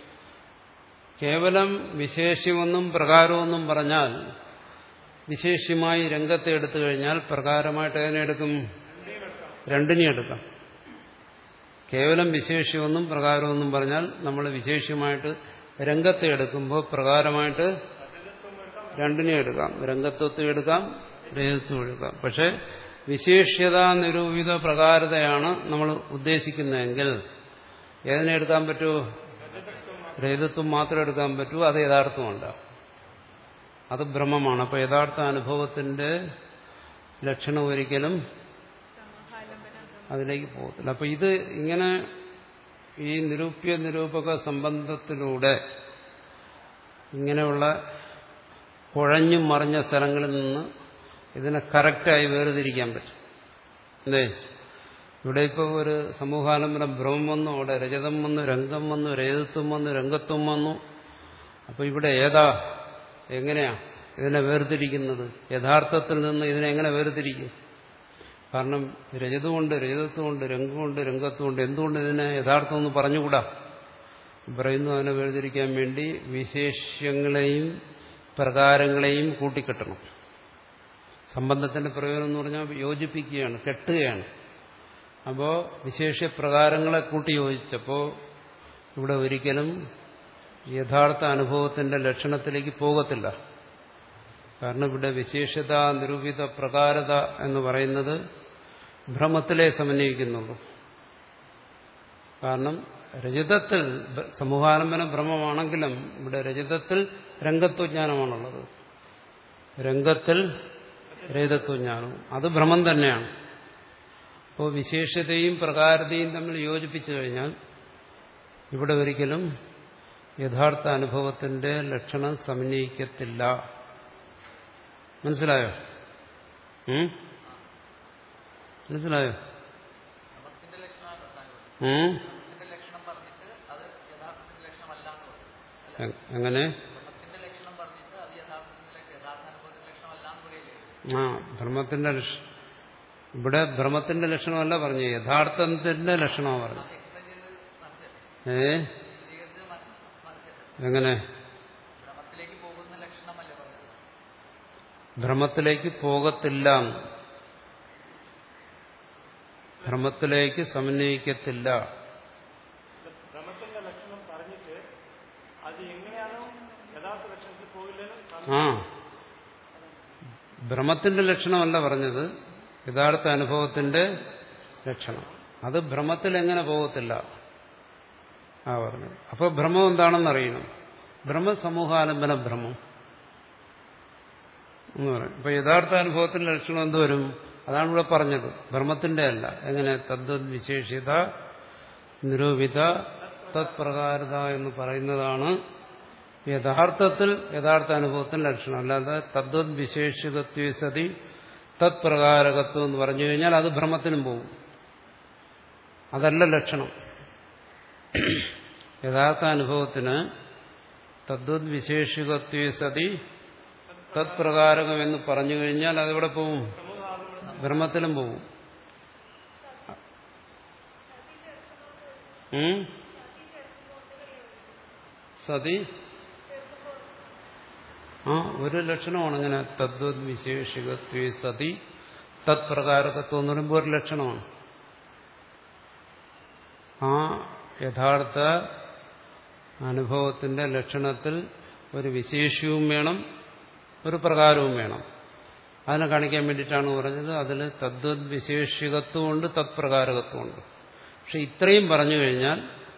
കേവലം വിശേഷ്യമെന്നും പ്രകാരമെന്നും പറഞ്ഞാൽ വിശേഷ്യമായി രംഗത്തെ എടുത്തു കഴിഞ്ഞാൽ പ്രകാരമായിട്ട് അതിനെ എടുക്കും, രണ്ടിനെ എടുക്കാം. കേവലം വിശേഷ്യമെന്നും പ്രകാരമെന്നും പറഞ്ഞാൽ നമ്മൾ വിശേഷ്യമായിട്ട് രംഗത്തെ എടുക്കുമ്പോൾ പ്രകാരമായിട്ട് രണ്ടിനെ എടുക്കാം, രംഗത്വത്തെ എടുക്കാം, രജതത്വം എടുക്കാം. പക്ഷെ വിശേഷ്യതാ നിരൂപിത പ്രകാരതയാണ് നമ്മൾ ഉദ്ദേശിക്കുന്നതെങ്കിൽ ഏതിനെ എടുക്കാൻ പറ്റുമോ? രജതത്വം മാത്രം എടുക്കാൻ പറ്റൂ. അത് യഥാർത്ഥമല്ല, അത് ഭ്രമമാണ്. അപ്പൊ യഥാർത്ഥ അനുഭവത്തിന്റെ ലക്ഷണം ഒരിക്കലും അതിലേക്ക് പോകത്തില്ല. അപ്പൊ ഇത് ഇങ്ങനെ ഈ നിരൂപ്യ നിരൂപക സംബന്ധത്തിലൂടെ ഇങ്ങനെയുള്ള കുഴഞ്ഞും മറിഞ്ഞ സ്ഥലങ്ങളിൽ നിന്ന് ഇതിനെ കറക്റ്റായി വേർതിരിക്കാൻ പറ്റും. അല്ലേ? ഇവിടെ ഇപ്പോൾ ഒരു സമൂഹാലംബനം ഭ്രമം വന്നു, അവിടെ രജതം വന്നു, രംഗം വന്നു, രജതത്വം വന്നു, രംഗത്വം വന്നു. അപ്പൊ ഇവിടെ ഏതാ, എങ്ങനെയാ ഇതിനെ വേർതിരിക്കുന്നത്? യഥാർത്ഥത്തിൽ നിന്ന് ഇതിനെ എങ്ങനെ വേർതിരിക്കും? കാരണം രജതമുണ്ട്, രജതത്വമുണ്ട്, രംഗമുണ്ട്, രംഗത്വമുണ്ട്. എന്തുകൊണ്ട് ഇതിനെ യഥാർത്ഥം എന്ന് പറഞ്ഞുകൂടാ? പറയുന്നു അതിനെ വേർതിരിക്കാൻ വേണ്ടി വിശേഷ്യങ്ങളെയും പ്രകാരങ്ങളെയും കൂട്ടിക്കെട്ടണം. സംബന്ധത്തിന്റെ പ്രയോജനം എന്ന് പറഞ്ഞാൽ യോജിപ്പിക്കുകയാണ്, കെട്ടുകയാണ്. അപ്പോൾ വിശേഷ്യ പ്രകാരങ്ങളെ കൂട്ടി യോജിച്ചപ്പോൾ ഇവിടെ ഒരിക്കലും യഥാർത്ഥ അനുഭവത്തിന്റെ ലക്ഷണത്തിലേക്ക് പോകത്തില്ല. കാരണം ഇവിടെ വിശേഷത നിരൂപിത പ്രകാരത എന്ന് പറയുന്നത് ഭ്രമത്തിലെ സമന്വയിക്കുന്നുള്ളൂ. കാരണം രജതത്തിൽ സമൂഹാലംബന ഭ്രമമാണെങ്കിലും ഇവിടെ രജതത്തിൽ രംഗത്വജ്ഞാനമാണുള്ളത്, രംഗത്തിൽ രജതത്വജ്ഞാനവും, അത് ഭ്രമം തന്നെയാണ്. അപ്പോൾ വിശേഷതയും പ്രകാരതയും തമ്മിൽ യോജിപ്പിച്ചു കഴിഞ്ഞാൽ ഇവിടെ ഒരിക്കലും യഥാർത്ഥ അനുഭവത്തിന്റെ ലക്ഷണം സമന്വയിക്കത്തില്ല. മനസ്സിലായോ? മനസ്സിലായോ? എങ്ങനെ? ആ ഭ്രമത്തിന്റെ ലക്ഷണം ഇവിടെ ഭ്രമത്തിന്റെ ലക്ഷണമല്ല പറഞ്ഞു, യഥാർത്ഥത്തിന്റെ ലക്ഷണമാണ് പറഞ്ഞു. ഏ എങ്ങനെ? ഭ്രമത്തിലേക്ക് പോകത്തില്ല, ഭ്രമത്തിലേക്ക് സമന്വയിക്കത്തില്ല. ആ ഭ്രമത്തിന്റെ ലക്ഷണമല്ല പറഞ്ഞത്, യഥാർത്ഥ അനുഭവത്തിന്റെ ലക്ഷണം. അത് ഭ്രമത്തിൽ എങ്ങനെ പോകത്തില്ല ആ പറഞ്ഞത്. അപ്പോൾ ഭ്രമം എന്താണെന്ന് അറിയണം. ബ്രഹ്മസമൂഹാലംബന ഭ്രമം എന്ന് പറയും. അപ്പൊ യഥാർത്ഥ അനുഭവത്തിന്റെ ലക്ഷണം എന്തുവരും? അതാണ് ഇവിടെ പറഞ്ഞത്, ഭ്രമത്തിന്റെ അല്ല. എങ്ങനെ? തദ്വത് വിശേഷ്യത നിരൂപിത തത്പ്രകാരത എന്ന് പറയുന്നതാണ് യഥാർത്ഥത്തിൽ യഥാർത്ഥ അനുഭവത്തിന്റെ ലക്ഷണം. അല്ലാതെ തദ്വത് വിശേഷികത്വ സതി തത്പ്രകാരകത്വം എന്ന് പറഞ്ഞു കഴിഞ്ഞാൽ അത് ഭ്രമത്തിനും പോകും. അതല്ല ലക്ഷണം. യഥാർത്ഥ അനുഭവത്തിന് തദ്വത് വിശേഷികത്വ സതി തത്പ്രകാരകം എന്ന് പറഞ്ഞു കഴിഞ്ഞാൽ അതെവിടെ പോവും? ഭ്രമത്തിലും പോവും. സതി ആ ഒരു ലക്ഷണമാണ് ഇങ്ങനെ തദ്വത് വിശേഷികത്വ സതി തത്പ്രകാരകത്വം എന്ന് പറയുമ്പോൾ ഒരു ലക്ഷണമാണ്. ആ യഥാർത്ഥ അനുഭവത്തിന്റെ ലക്ഷണത്തിൽ ഒരു വിശേഷ്യവും വേണം, ഒരു പ്രകാരവും വേണം. അതിനെ കാണിക്കാൻ വേണ്ടിയിട്ടാണ് പറഞ്ഞത്. അതിൽ തദ്വത് വിശേഷികത്വമുണ്ട്, തത്പ്രകാരകത്വമുണ്ട്. പക്ഷെ ഇത്രയും പറഞ്ഞു കഴിഞ്ഞാൽ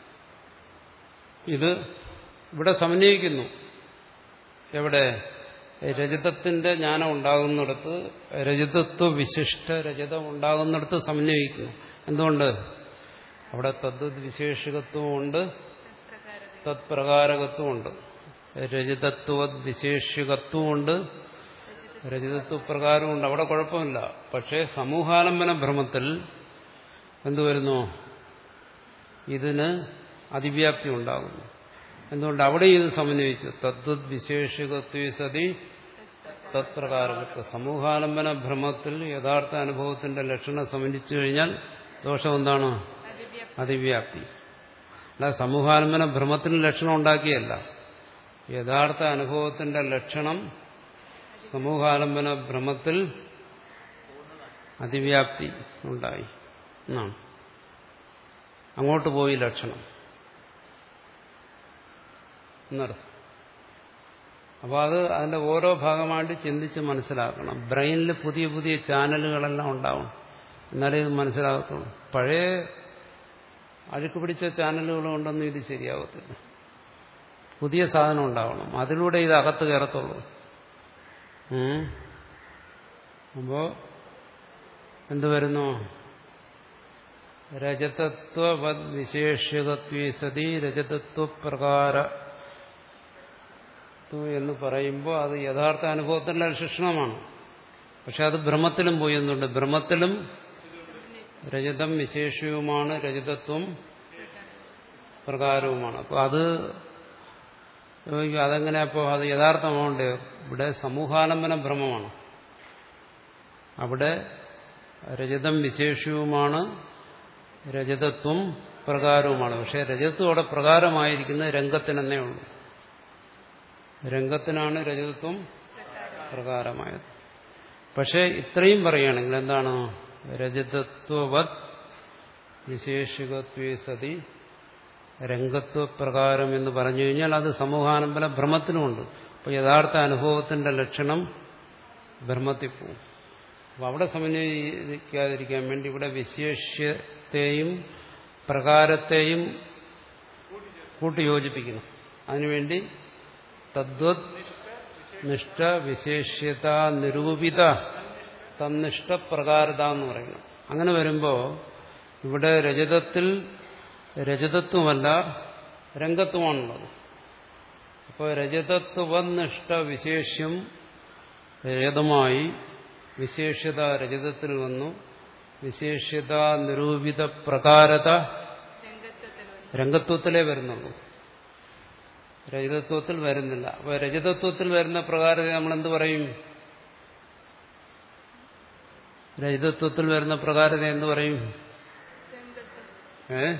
ഇത് ഇവിടെ സമന്വയിക്കുന്നു. എവിടെ? രജതത്തിന്റെ ജ്ഞാനം ഉണ്ടാകുന്നിടത്ത്, രജതത്വ വിശിഷ്ട രജതം ഉണ്ടാകുന്നിടത്ത് സമന്വയിക്കുന്നു. എന്തുകൊണ്ട്? അവിടെ തദ്വത് വിശേഷികത്വമുണ്ട്, തത്പ്രകാരകത്വമുണ്ട്. രജതത്വത് വിശേഷികത്വമുണ്ട്, രജതത്വപ്രകാരമുണ്ട്. അവിടെ കുഴപ്പമില്ല. പക്ഷേ സമൂഹാലംബന ഭ്രമത്തിൽ എന്തുവരുന്നു? ഇതിന് അതിവ്യാപ്തി ഉണ്ടാകുന്നു. എന്തുകൊണ്ട്? അവിടെ ഇത് സമന്വയിച്ചു. തദ്വത് വിശേഷികത്വ സതി തത്പ്രകാരകത്വ. സമൂഹാലംബന ഭ്രമത്തിൽ യഥാർത്ഥ അനുഭവത്തിന്റെ ലക്ഷണം സമന്വിച്ചു കഴിഞ്ഞാൽ ദോഷം എന്താണ്? അതിവ്യാപ്തി. അല്ല, സമൂഹാലംബന ഭ്രമത്തിന് ലക്ഷണം ഉണ്ടാക്കിയല്ല. യഥാർത്ഥ അനുഭവത്തിന്റെ ലക്ഷണം സമൂഹാലംബന ഭ്രമത്തിൽ അതിവ്യാപ്തി ഉണ്ടായി എന്നാണ്. അങ്ങോട്ട് പോയി ലക്ഷണം എന്നർത്ഥം. അപ്പോൾ അത് അതിന്റെ ഓരോ ഭാഗമായിട്ട് ചിന്തിച്ച് മനസ്സിലാക്കണം. ബ്രെയിനിൽ പുതിയ പുതിയ ചാനലുകളെല്ലാം ഉണ്ടാവും, എന്നാലേ ഇത് മനസ്സിലാകത്തുള്ളൂ. പഴയ അഴുക്ക് പിടിച്ച ചാനലുകളുണ്ടെന്നും ഇത് ശരിയാവത്തില്ല. പുതിയ സാധനം ഉണ്ടാവണം, അതിലൂടെ ഇത് അകത്ത് കയറത്തുള്ളൂ. അപ്പോ എന്തുവരുന്നു? രജതത്വവത് വിശേഷകത്വ സതി രജതത്വപ്രകാര എന്ന് പറയുമ്പോൾ അത് യഥാർത്ഥ അനുഭവത്തിന്റെ ലക്ഷണമാണ്. പക്ഷെ അത് ഭ്രമത്തിലും പോയി എന്നുണ്ട്. ഭ്രമത്തിലും രജതം വിശേഷവുമാണ്, രജതത്വം പ്രകാരവുമാണ്. അപ്പോൾ അത് അതെങ്ങനെ? അപ്പോൾ അത് യഥാർത്ഥമാവണ്ടേ? ഇവിടെ സമൂഹാലംബന ഭ്രമമാണ്. അവിടെ രജതം വിശേഷവുമാണ്, രജതത്വം പ്രകാരവുമാണ്. പക്ഷെ രജതത്വം അവിടെ പ്രകാരമായിരിക്കുന്നത് രംഗത്തിനെന്നേ ഉള്ളൂ. രംഗത്തിനാണ് രജതത്വം പ്രകാരമായത്. പക്ഷെ ഇത്രയും പറയുകയാണെങ്കിൽ എന്താണ്? രജതത്വവത് വിശേഷികത്വ സതി രംഗത്വപ്രകാരം എന്ന് പറഞ്ഞു കഴിഞ്ഞാൽ അത് സമൂഹാലംബന ഭ്രമത്തിനുമുണ്ട്. അപ്പോൾ യഥാർത്ഥ അനുഭവത്തിന്റെ ലക്ഷണം ഭ്രമത്തിൽ പോവും. അപ്പോൾ അവിടെ സമന്വയിക്കാതിരിക്കാൻ വേണ്ടി ഇവിടെ വിശേഷ്യത്തെയും പ്രകാരത്തെയും കൂട്ടിയോജിപ്പിക്കണം. അതിനുവേണ്ടി തദ്വത് നിഷ്ഠ വിശേഷ്യത നിരൂപിത തന്നിഷ്ടപ്രകാരത എന്ന് പറയുന്നു. അങ്ങനെ വരുമ്പോൾ ഇവിടെ രജതത്തിൽ രജതത്വമല്ല രംഗത്വമാണുള്ളത്. അപ്പോൾ രജതത്വനിഷ്ഠ വിശേഷ്യം രജതമായി, വിശേഷ്യത രജതത്തിൽ വന്നു, വിശേഷ്യത നിരൂപിത പ്രകാരത രംഗത്വത്തിലേ വരുന്നുള്ളൂ, രജതത്വത്തിൽ വരുന്നില്ല. അപ്പോൾ രജതത്വത്തിൽ വരുന്ന പ്രകാരത നമ്മളെന്ത് പറയും? രജതത്വത്തിൽ വരുന്ന പ്രകാരത എന്ത് പറയും? ഏ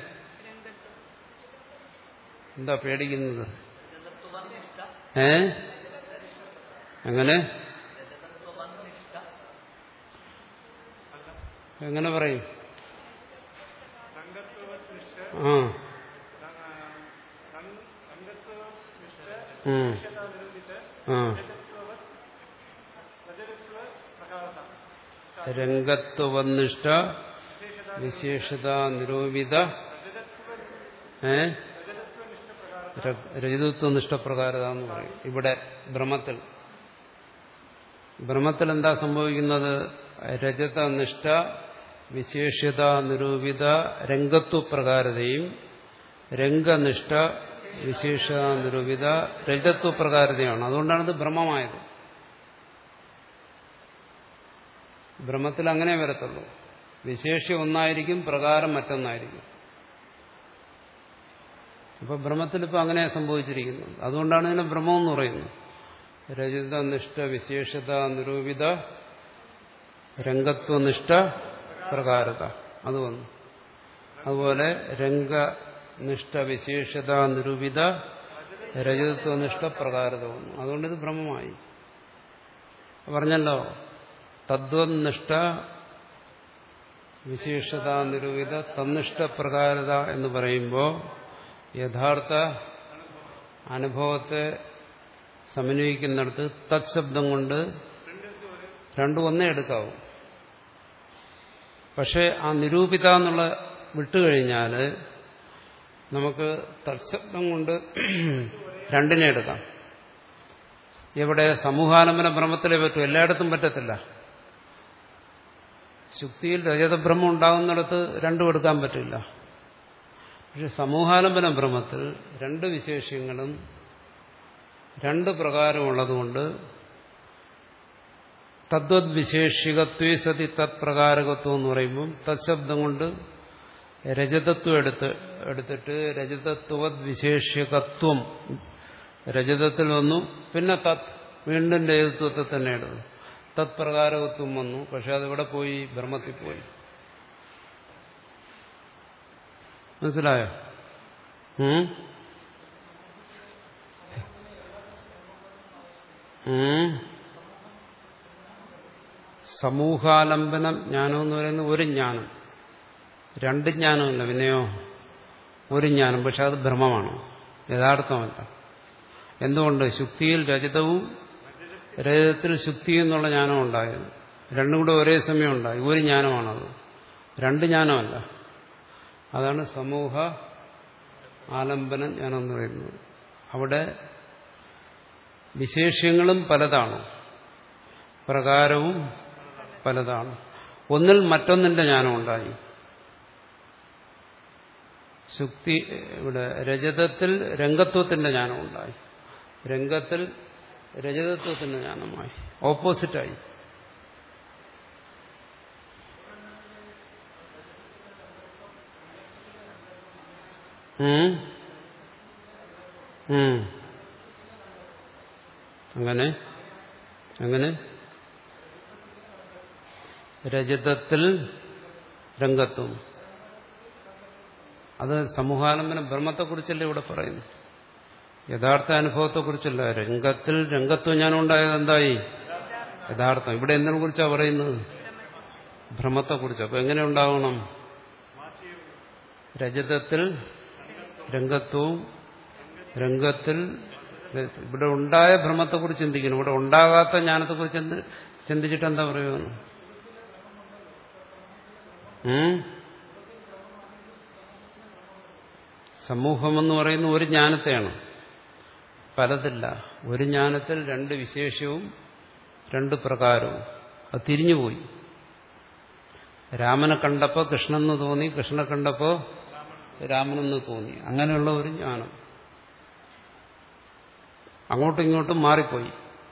എന്താ പേടിക്കുന്നത്? ഏ എങ്ങനെ എങ്ങനെ പറയും? ആ ആ രംഗത്വനിഷ്ഠ വിശേഷത നിരൂപിത ഏ രജതത്വനിഷ്ഠപ്രകാരത എന്ന് പറയും. ഇവിടെ ഭ്രമത്തിൽ ഭ്രമത്തിൽ എന്താ സംഭവിക്കുന്നത്? രജതനിഷ്ഠ വിശേഷ്യത നിരൂപിത രംഗത്വ പ്രകാരതയും രംഗനിഷ്ഠ വിശേഷത നിരൂപിത രജതത്വ പ്രകാരതയാണ്. അതുകൊണ്ടാണിത് ഭ്രമമായത്. ഭ്രമത്തിൽ അങ്ങനെ വരത്തുള്ളൂ. വിശേഷ്യം ഒന്നായിരിക്കും, പ്രകാരം മറ്റൊന്നായിരിക്കും. അപ്പൊ ഭ്രമത്തിൽ ഇപ്പൊ അങ്ങനെ സംഭവിച്ചിരിക്കുന്നത്. അതുകൊണ്ടാണ് ഇതിനെ ഭ്രമം എന്ന് പറയുന്നത്. രജതനിഷ്ഠ വിശേഷത നിരൂപിത രംഗത്വനിഷ്ഠ പ്രകാരത അത് വന്നു. അതുപോലെ രംഗനിഷ്ഠ വിശേഷത നിരൂപിത രജതത്വനിഷ്ഠ പ്രകാരത വന്നു. അതുകൊണ്ട് ഇത് ഭ്രമമായി. പറഞ്ഞല്ലോ, തദ്വന്നിഷ്ഠ വിശേഷത നിരൂപിത തന്നിഷ്ഠ പ്രകാരത എന്ന് പറയുമ്പോൾ യഥാർത്ഥ അനുഭവത്തെ സമന്വയിക്കുന്നിടത്ത് തത് ശബ്ദം കൊണ്ട് രണ്ടും ഒന്നേ എടുക്കാവൂ. പക്ഷെ ആ നിരൂപിത എന്നുള്ള വിട്ടുകഴിഞ്ഞാൽ നമുക്ക് തത്ശബ്ദം കൊണ്ട് രണ്ടിനെ എടുക്കാം. ഇവിടെ സമൂഹാലംബന ഭ്രമത്തിലേ പറ്റൂ, എല്ലായിടത്തും പറ്റത്തില്ല. ശുക്തിയിൽ രജതഭ്രമം ഉണ്ടാകുന്നിടത്ത് രണ്ടും എടുക്കാൻ പറ്റില്ല. പക്ഷെ സമൂഹാലംബന ഭ്രമത്തിൽ രണ്ട് വിശേഷ്യങ്ങളും രണ്ട് പ്രകാരമുള്ളതുകൊണ്ട് തദ്വത് വിശേഷികത്വേ സതി തത് പ്രകാരകത്വം എന്ന് പറയുമ്പം തത്ശബ്ദം കൊണ്ട് രജതത്വം എടുത്ത് എടുത്തിട്ട് രജതത്വത് വിശേഷികത്വം രജതത്തിൽ വന്നു. പിന്നെ തത് വീണ്ടും രജതത്വത്തെ തന്നെ എടുത്തു. തത് പ്രകാരകത്വം വന്നു. പക്ഷെ അതെവിടെ പോയി? ഭ്രമത്തിൽ പോയി. മനസ്സിലായോ? സമൂഹാലംബന ജ്ഞാനം എന്ന് പറയുന്നത് ഒരു ജ്ഞാനം, രണ്ട് ജ്ഞാനമില്ല. പിന്നെയോ ഒരു ജ്ഞാനം. പക്ഷെ അത് ഭ്രമമാണ്, യഥാർത്ഥമല്ല. എന്തുകൊണ്ട്? ശുക്തിയിൽ രജതവും രജതത്തിൽ ശുക്തി എന്നുള്ള ജ്ഞാനം ഉണ്ടായത് രണ്ടും കൂടെ ഒരേ സമയം ഉണ്ടായി. ഒരു ജ്ഞാനമാണത്, രണ്ട് ജ്ഞാനമല്ല. അതാണ് സമൂഹ ആലംബന ജ്ഞാനം എന്ന് പറയുന്നത്. അവിടെ വിശേഷ്യങ്ങളും പലതാണ്, പ്രകാരവും പലതാണ്. ഒന്നിൽ മറ്റൊന്നിന്റെ ജ്ഞാനം ഉണ്ടായി. ശുക്തി ഇവിടെ രജതത്തിൽ രംഗത്വത്തിന്റെ ജ്ഞാനം ഉണ്ടായി, രംഗത്തിൽ രജതത്വത്തിന്റെ ജ്ഞാനമായി, ഓപ്പോസിറ്റായി. അങ്ങനെ അങ്ങനെ രജതത്തിൽ രംഗത്വം, അത് സമൂഹാലംബന ബ്രഹ്മത്തെക്കുറിച്ചല്ലേ ഇവിടെ പറയുന്നു, യഥാർത്ഥ അനുഭവത്തെക്കുറിച്ചല്ല. രംഗത്തിൽ രംഗത്വം ജ്ഞാനം ഉണ്ടായത് എന്തായി? യഥാർത്ഥം. ഇവിടെ എന്തിനെ കുറിച്ചാണ് പറയുന്നത്? ഭ്രമത്തെക്കുറിച്ച്. അപ്പൊ എങ്ങനെ ഉണ്ടാവണം? രജതത്തിൽ രംഗത്വവും രംഗത്തിൽ ഇവിടെ ഉണ്ടായ ഭ്രമത്തെക്കുറിച്ച് ചിന്തിക്കണം. ഇവിടെ ഉണ്ടാകാത്ത ജ്ഞാനത്തെക്കുറിച്ച് എന്ത് ചിന്തിച്ചിട്ട് എന്താ പറയുന്നു? സമൂഹമെന്ന് പറയുന്ന ഒരു ജ്ഞാനത്തെയാണ്, പലതില്ല. ഒരു ജ്ഞാനത്തിൽ രണ്ട് വിശേഷവും രണ്ട് പ്രകാരവും. അത് തിരിഞ്ഞുപോയി. രാമനെ കണ്ടപ്പോ കൃഷ്ണനെന്ന് തോന്നി, കൃഷ്ണനെ കണ്ടപ്പോ രാമനെന്ന് തോന്നി. അങ്ങനെയുള്ള ഒരു ജ്ഞാനം അങ്ങോട്ടും ഇങ്ങോട്ടും മാറിപ്പോയി.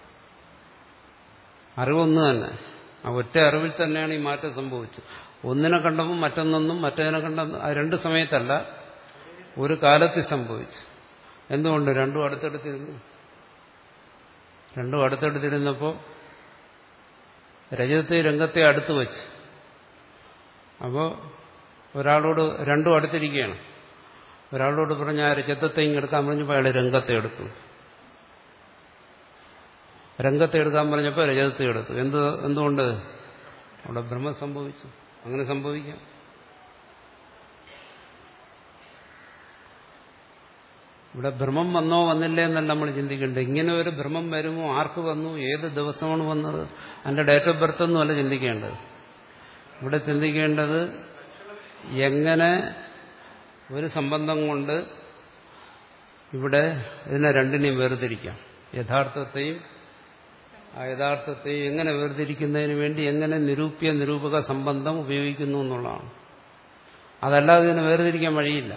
അറിവൊന്നു തന്നെ, ആ ഒറ്റ അറിവിൽ തന്നെയാണ് ഈ മാറ്റം സംഭവിച്ചത്. ഒന്നിനെ കണ്ടപ്പോൾ മറ്റൊന്നൊന്നും, മറ്റേതിനെ കണ്ട രണ്ട് സമയത്തല്ല, ഒരു കാലത്തിൽ സംഭവിച്ചു. എന്തുകൊണ്ട്? രണ്ടും അടുത്തടുത്തിരുന്നു. രണ്ടും അടുത്തടുത്തിരുന്നപ്പോൾ രജതത്തെ രംഗത്തെ അടുത്ത് വച്ച്. അപ്പോൾ ഒരാളോട് രണ്ടും അടുത്തിരിക്കുകയാണ്. ഒരാളോട് പറഞ്ഞ ആ രജതത്തെ ഇങ്ങെടുക്കാൻ പറഞ്ഞപ്പോൾ അയാൾ രംഗത്തെ എടുത്തു. രംഗത്തെ എടുക്കാൻ പറഞ്ഞപ്പോൾ രജതത്തെ എടുത്തു. എന്ത് എന്തുകൊണ്ട്? അവിടെ ഭ്രമം സംഭവിച്ചു. അങ്ങനെ സംഭവിക്കാം. ഇവിടെ ഭ്രമം വന്നോ വന്നില്ലേ എന്നല്ല നമ്മൾ ചിന്തിക്കേണ്ടത്. ഇങ്ങനെ ഒരു ഭ്രമം വരുമോ, ആർക്ക് വന്നു, ഏത് ദിവസമാണ് വന്നത്, അതിന്റെ ഡേറ്റ് ഓഫ് ബർത്ത് ഒന്നും അല്ല ചിന്തിക്കേണ്ടത്. ഇവിടെ ചിന്തിക്കേണ്ടത് എങ്ങനെ ഒരു സംബന്ധം കൊണ്ട് ഇവിടെ ഇതിനെ രണ്ടിനെയും വേർതിരിക്കാം, യഥാർത്ഥത്തെയും ആ യഥാർത്ഥത്തെ എങ്ങനെ വേർതിരിക്കുന്നതിന് വേണ്ടി എങ്ങനെ നിരൂപ്യ നിരൂപക സംബന്ധം ഉപയോഗിക്കുന്നു എന്നുള്ളതാണ്. അതല്ലാതെ ഇതിനെ വേർതിരിക്കാൻ വഴിയില്ല.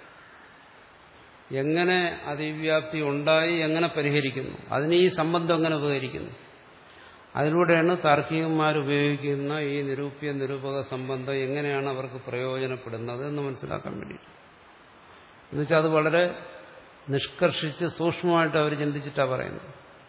എങ്ങനെ അതിവ്യാപ്തി ഉണ്ടായി എങ്ങനെ പരിഹരിക്കുന്നു, അതിന് ഈ സംബന്ധം എങ്ങനെ ഉപകരിക്കുന്നു, അതിലൂടെയാണ് താർക്കികന്മാർ ഉപയോഗിക്കുന്ന ഈ നിരൂപ്യ നിരൂപക സംബന്ധം എങ്ങനെയാണ് അവർക്ക് പ്രയോജനപ്പെടുന്നത് എന്ന് മനസ്സിലാക്കാൻ വേണ്ടി. എന്നുവെച്ചാൽ അത് വളരെ നിഷ്കർഷിച്ച് സൂക്ഷ്മമായിട്ട് അവർ ചിന്തിച്ചിട്ടാണ് പറയുന്നത്.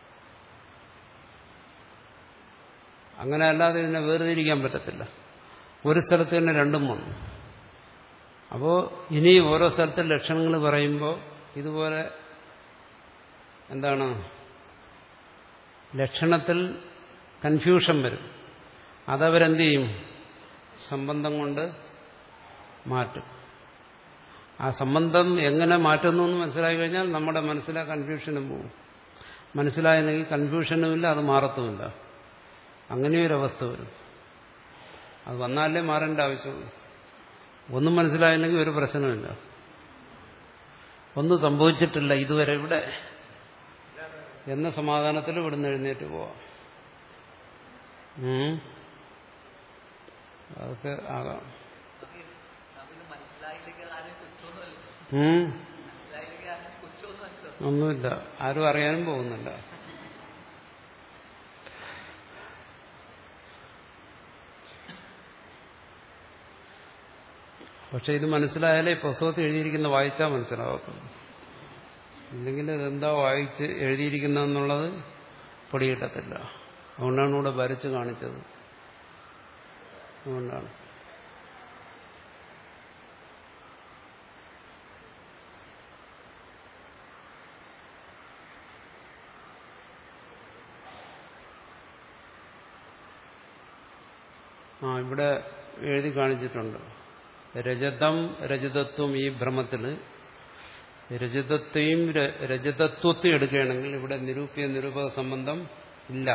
അങ്ങനെ അല്ലാതെ ഇതിനെ വേർതിരിക്കാൻ പറ്റത്തില്ല. ഒരു സ്ഥലത്ത് തന്നെ രണ്ടും വന്നു. അപ്പോൾ ഇനി ഓരോ സ്ഥലത്തെ ലക്ഷണങ്ങൾ പറയുമ്പോൾ ഇതുപോലെ എന്താണ് ലക്ഷണത്തിൽ കൺഫ്യൂഷൻ വരും. അതവരെന്ത് ചെയ്യും? സംബന്ധം കൊണ്ട് മാറ്റും. ആ സംബന്ധം എങ്ങനെ മാറ്റുന്നു എന്ന് മനസ്സിലായി കഴിഞ്ഞാൽ നമ്മുടെ മനസ്സിലെ കൺഫ്യൂഷനും പോകും. മനസ്സിലായില്ലെങ്കിൽ കൺഫ്യൂഷനുമില്ല, അത് മാറത്തുമില്ല. അങ്ങനെയൊരവസ്ഥ വരും. അത് വന്നാലേ മാറേണ്ട ആവശ്യമുള്ളൂ. ഒന്നും മനസ്സിലായില്ലെങ്കിൽ ഒരു പ്രശ്നമില്ല. ഒന്നും സംഭവിച്ചിട്ടില്ല ഇതുവരെ ഇവിടെ എന്ന സമാധാനത്തിൽ ഇവിടുന്ന് എഴുന്നേറ്റ് പോവാം. അതൊക്കെ ആകാം. ഒന്നുമില്ല, ആരും അറിയാനും പോകുന്നില്ല. പക്ഷെ ഇത് മനസ്സിലായാലേ പുസ്തകത്തിൽ എഴുതിയിരിക്കുന്ന വായിച്ചാൽ മനസ്സിലാകത്തുള്ളൂ. ഇല്ലെങ്കിൽ ഇതെന്താ വായിച്ച് എഴുതിയിരിക്കുന്നതെന്നുള്ളത് പൊടികിട്ടത്തില്ല. അതുകൊണ്ടാണ് ഇവിടെ വരച്ച് കാണിച്ചത്. അതുകൊണ്ടാണ് ആ ഇവിടെ എഴുതി കാണിച്ചിട്ടുണ്ട്. രജതം രജതത്വം ഈ ഭ്രമത്തിൽ രജതത്തെയും രജതത്വത്തെയും എടുക്കുകയാണെങ്കിൽ ഇവിടെ നിരൂപ്യ നിരൂപക സംബന്ധം ഇല്ല.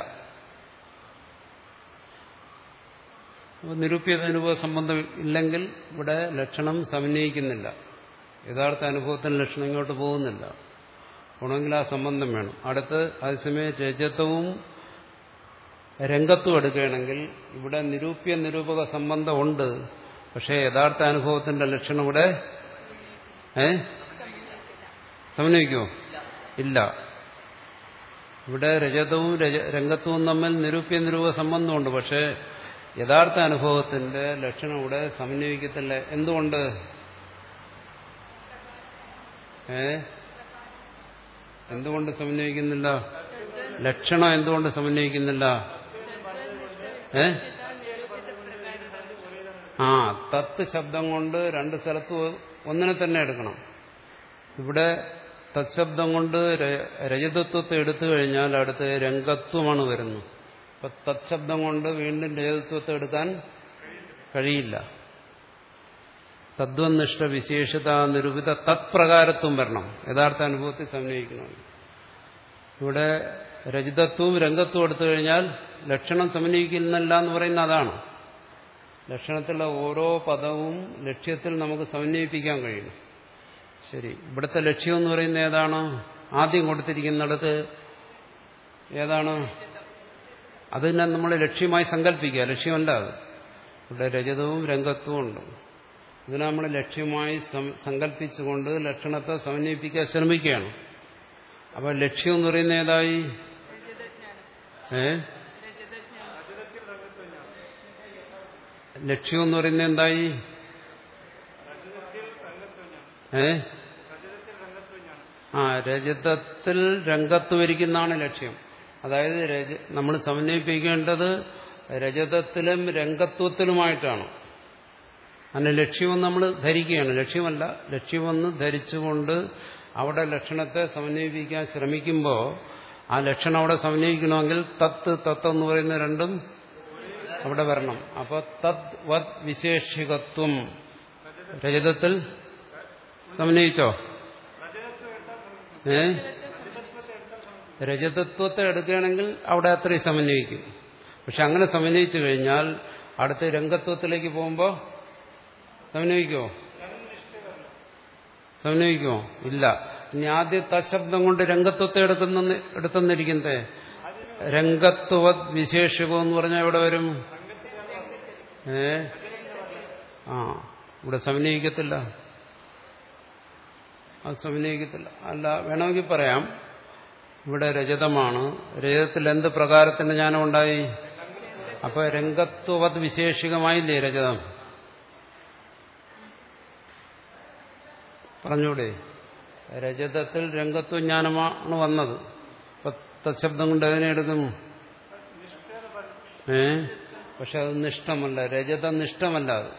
നിരൂപ്യ നിരൂപക സംബന്ധം ഇല്ലെങ്കിൽ ഇവിടെ ലക്ഷണം സമന്വയിക്കുന്നില്ല. യഥാർത്ഥ അനുഭവത്തിന് ലക്ഷണം ഇങ്ങോട്ട് പോകുന്നില്ല. പോണെങ്കിൽ ആ സംബന്ധം വേണം. അടുത്ത് അതേസമയം രജതവും രംഗത്തും എടുക്കുകയാണെങ്കിൽ ഇവിടെ നിരൂപ്യ നിരൂപക സംബന്ധം ഉണ്ട്. പക്ഷേ യഥാർത്ഥ അനുഭവത്തിന്റെ ലക്ഷണം ഇവിടെ ഏ സമന്വയിക്കുമോ? ഇല്ല. ഇവിടെ രജതവും രംഗത്വവും തമ്മിൽ നിരൂപ്യ നിരൂപക സംബന്ധമുണ്ട്. പക്ഷേ യഥാർത്ഥ അനുഭവത്തിന്റെ ലക്ഷണം ഇവിടെ സമന്വയിക്കത്തില്ല. എന്തുകൊണ്ട്? ഏ എന്തുകൊണ്ട് സമന്വയിക്കുന്നില്ല? ലക്ഷണം എന്തുകൊണ്ട് സമന്വയിക്കുന്നില്ല? ഏ ആ തത്ത് ശബ്ദം കൊണ്ട് രണ്ട് സ്ഥലത്ത് ഒന്നിനെ തന്നെ എടുക്കണം. ഇവിടെ തത്ശബ്ദം കൊണ്ട് രജതത്വത്തെ എടുത്തു കഴിഞ്ഞാൽ അടുത്ത് രംഗത്വമാണ് വരുന്നത്. അപ്പൊ തത്ശബ്ദം കൊണ്ട് വീണ്ടും രജതത്വത്തെ എടുക്കാൻ കഴിയില്ല. തദ്വനിഷ്ഠ വിശേഷത നിരൂപിത തത്പ്രകാരത്വം വരണം യഥാർത്ഥ അനുഭവത്തിൽ സമന്വയിക്കണം. ഇവിടെ രജതത്വവും രംഗത്വവും എടുത്തു കഴിഞ്ഞാൽ ലക്ഷണം സമന്വയിക്കുന്നില്ല എന്ന് പറയുന്ന അതാണ്. ലക്ഷണത്തിലുള്ള ഓരോ പദവും ലക്ഷ്യത്തിൽ നമുക്ക് സമന്വയിപ്പിക്കാൻ കഴിയും. ശരി, ഇവിടുത്തെ ലക്ഷ്യം എന്ന് പറയുന്നത് ഏതാണ്? ആദ്യം കൊടുത്തിരിക്കുന്നിടത്ത് ഏതാണ്? അതിനെ നമ്മൾ ലക്ഷ്യമായി സങ്കല്പിക്കുക. ലക്ഷ്യമല്ല അത്. ഇവിടെ രജതവും രംഗത്വവും ഉണ്ട്. ഇതിനെ നമ്മൾ ലക്ഷ്യമായി സങ്കല്പിച്ചുകൊണ്ട് ലക്ഷണത്തെ സമന്വയിപ്പിക്കാൻ ശ്രമിക്കുകയാണ്. അപ്പൊ ലക്ഷ്യം എന്ന് പറയുന്നത് ഏതായി? ഏ ലക്ഷ്യം എന്ന് പറയുന്നത് എന്തായി? ഏ ആ രജതത്തിൽ രംഗത്വം ഇരിക്കുന്നതാണ് ലക്ഷ്യം. അതായത് രജ നമ്മൾ സമന്വയിപ്പിക്കേണ്ടത് രജതത്തിലും രംഗത്വത്തിലുമായിട്ടാണ്. അതിന് ലക്ഷ്യമെന്ന് നമ്മൾ ധരിക്കുകയാണ്. ലക്ഷ്യമല്ല, ലക്ഷ്യമെന്ന് ധരിച്ചുകൊണ്ട് അവിടെ ലക്ഷണത്തെ സമന്വയിപ്പിക്കാൻ ശ്രമിക്കുമ്പോൾ ആ ലക്ഷണം അവിടെ സമന്വയിക്കണമെങ്കിൽ തത്ത് തത്ത് എന്ന് പറയുന്ന രണ്ടും അവിടെ വരണം. അപ്പൊ തത് വത് വിശേഷികത്വം രജതത്തിൽ സമന്വയിച്ചോ? ഏ രജതത്വത്തെ എടുക്കുകയാണെങ്കിൽ അവിടെ അത്രയും സമന്വയിക്കും. പക്ഷെ അങ്ങനെ സമന്വയിച്ചു കഴിഞ്ഞാൽ അടുത്ത രംഗത്വത്തിലേക്ക് പോകുമ്പോൾ സമന്വയിക്കുമോ? സമന്വയിക്കുമോ? ഇല്ല. ഇനി ആദ്യം തശബ്ദം കൊണ്ട് രംഗത്വത്തെ എടുക്കുന്ന എടുത്തെന്നിരിക്കുന്നതേ രംഗത്വത് വിശേഷകം എന്ന് പറഞ്ഞാൽ എവിടെ വരും? ഏ ആ ഇവിടെ സമന്വയിക്കത്തില്ല, അത് സമന്വയിക്കത്തില്ല. അല്ല, വേണമെങ്കിൽ പറയാം, ഇവിടെ രജതമാണ്, രജതത്തിൽ എന്ത് പ്രകാരത്തിന്റെ ജ്ഞാനം ഉണ്ടായി? അപ്പൊ രംഗത്വത് വിശേഷികമായില്ലേ രജതം? പറഞ്ഞൂടെ? രജതത്തിൽ രംഗത്വജ്ഞാനമാണ് വന്നത്. അപ്പൊ തശബ്ദം കൊണ്ട് അതിനെ എടുക്കും. ഏ പക്ഷെ അത് നിഷ്ഠമല്ല, രജതം നിഷ്ഠമല്ല. അത്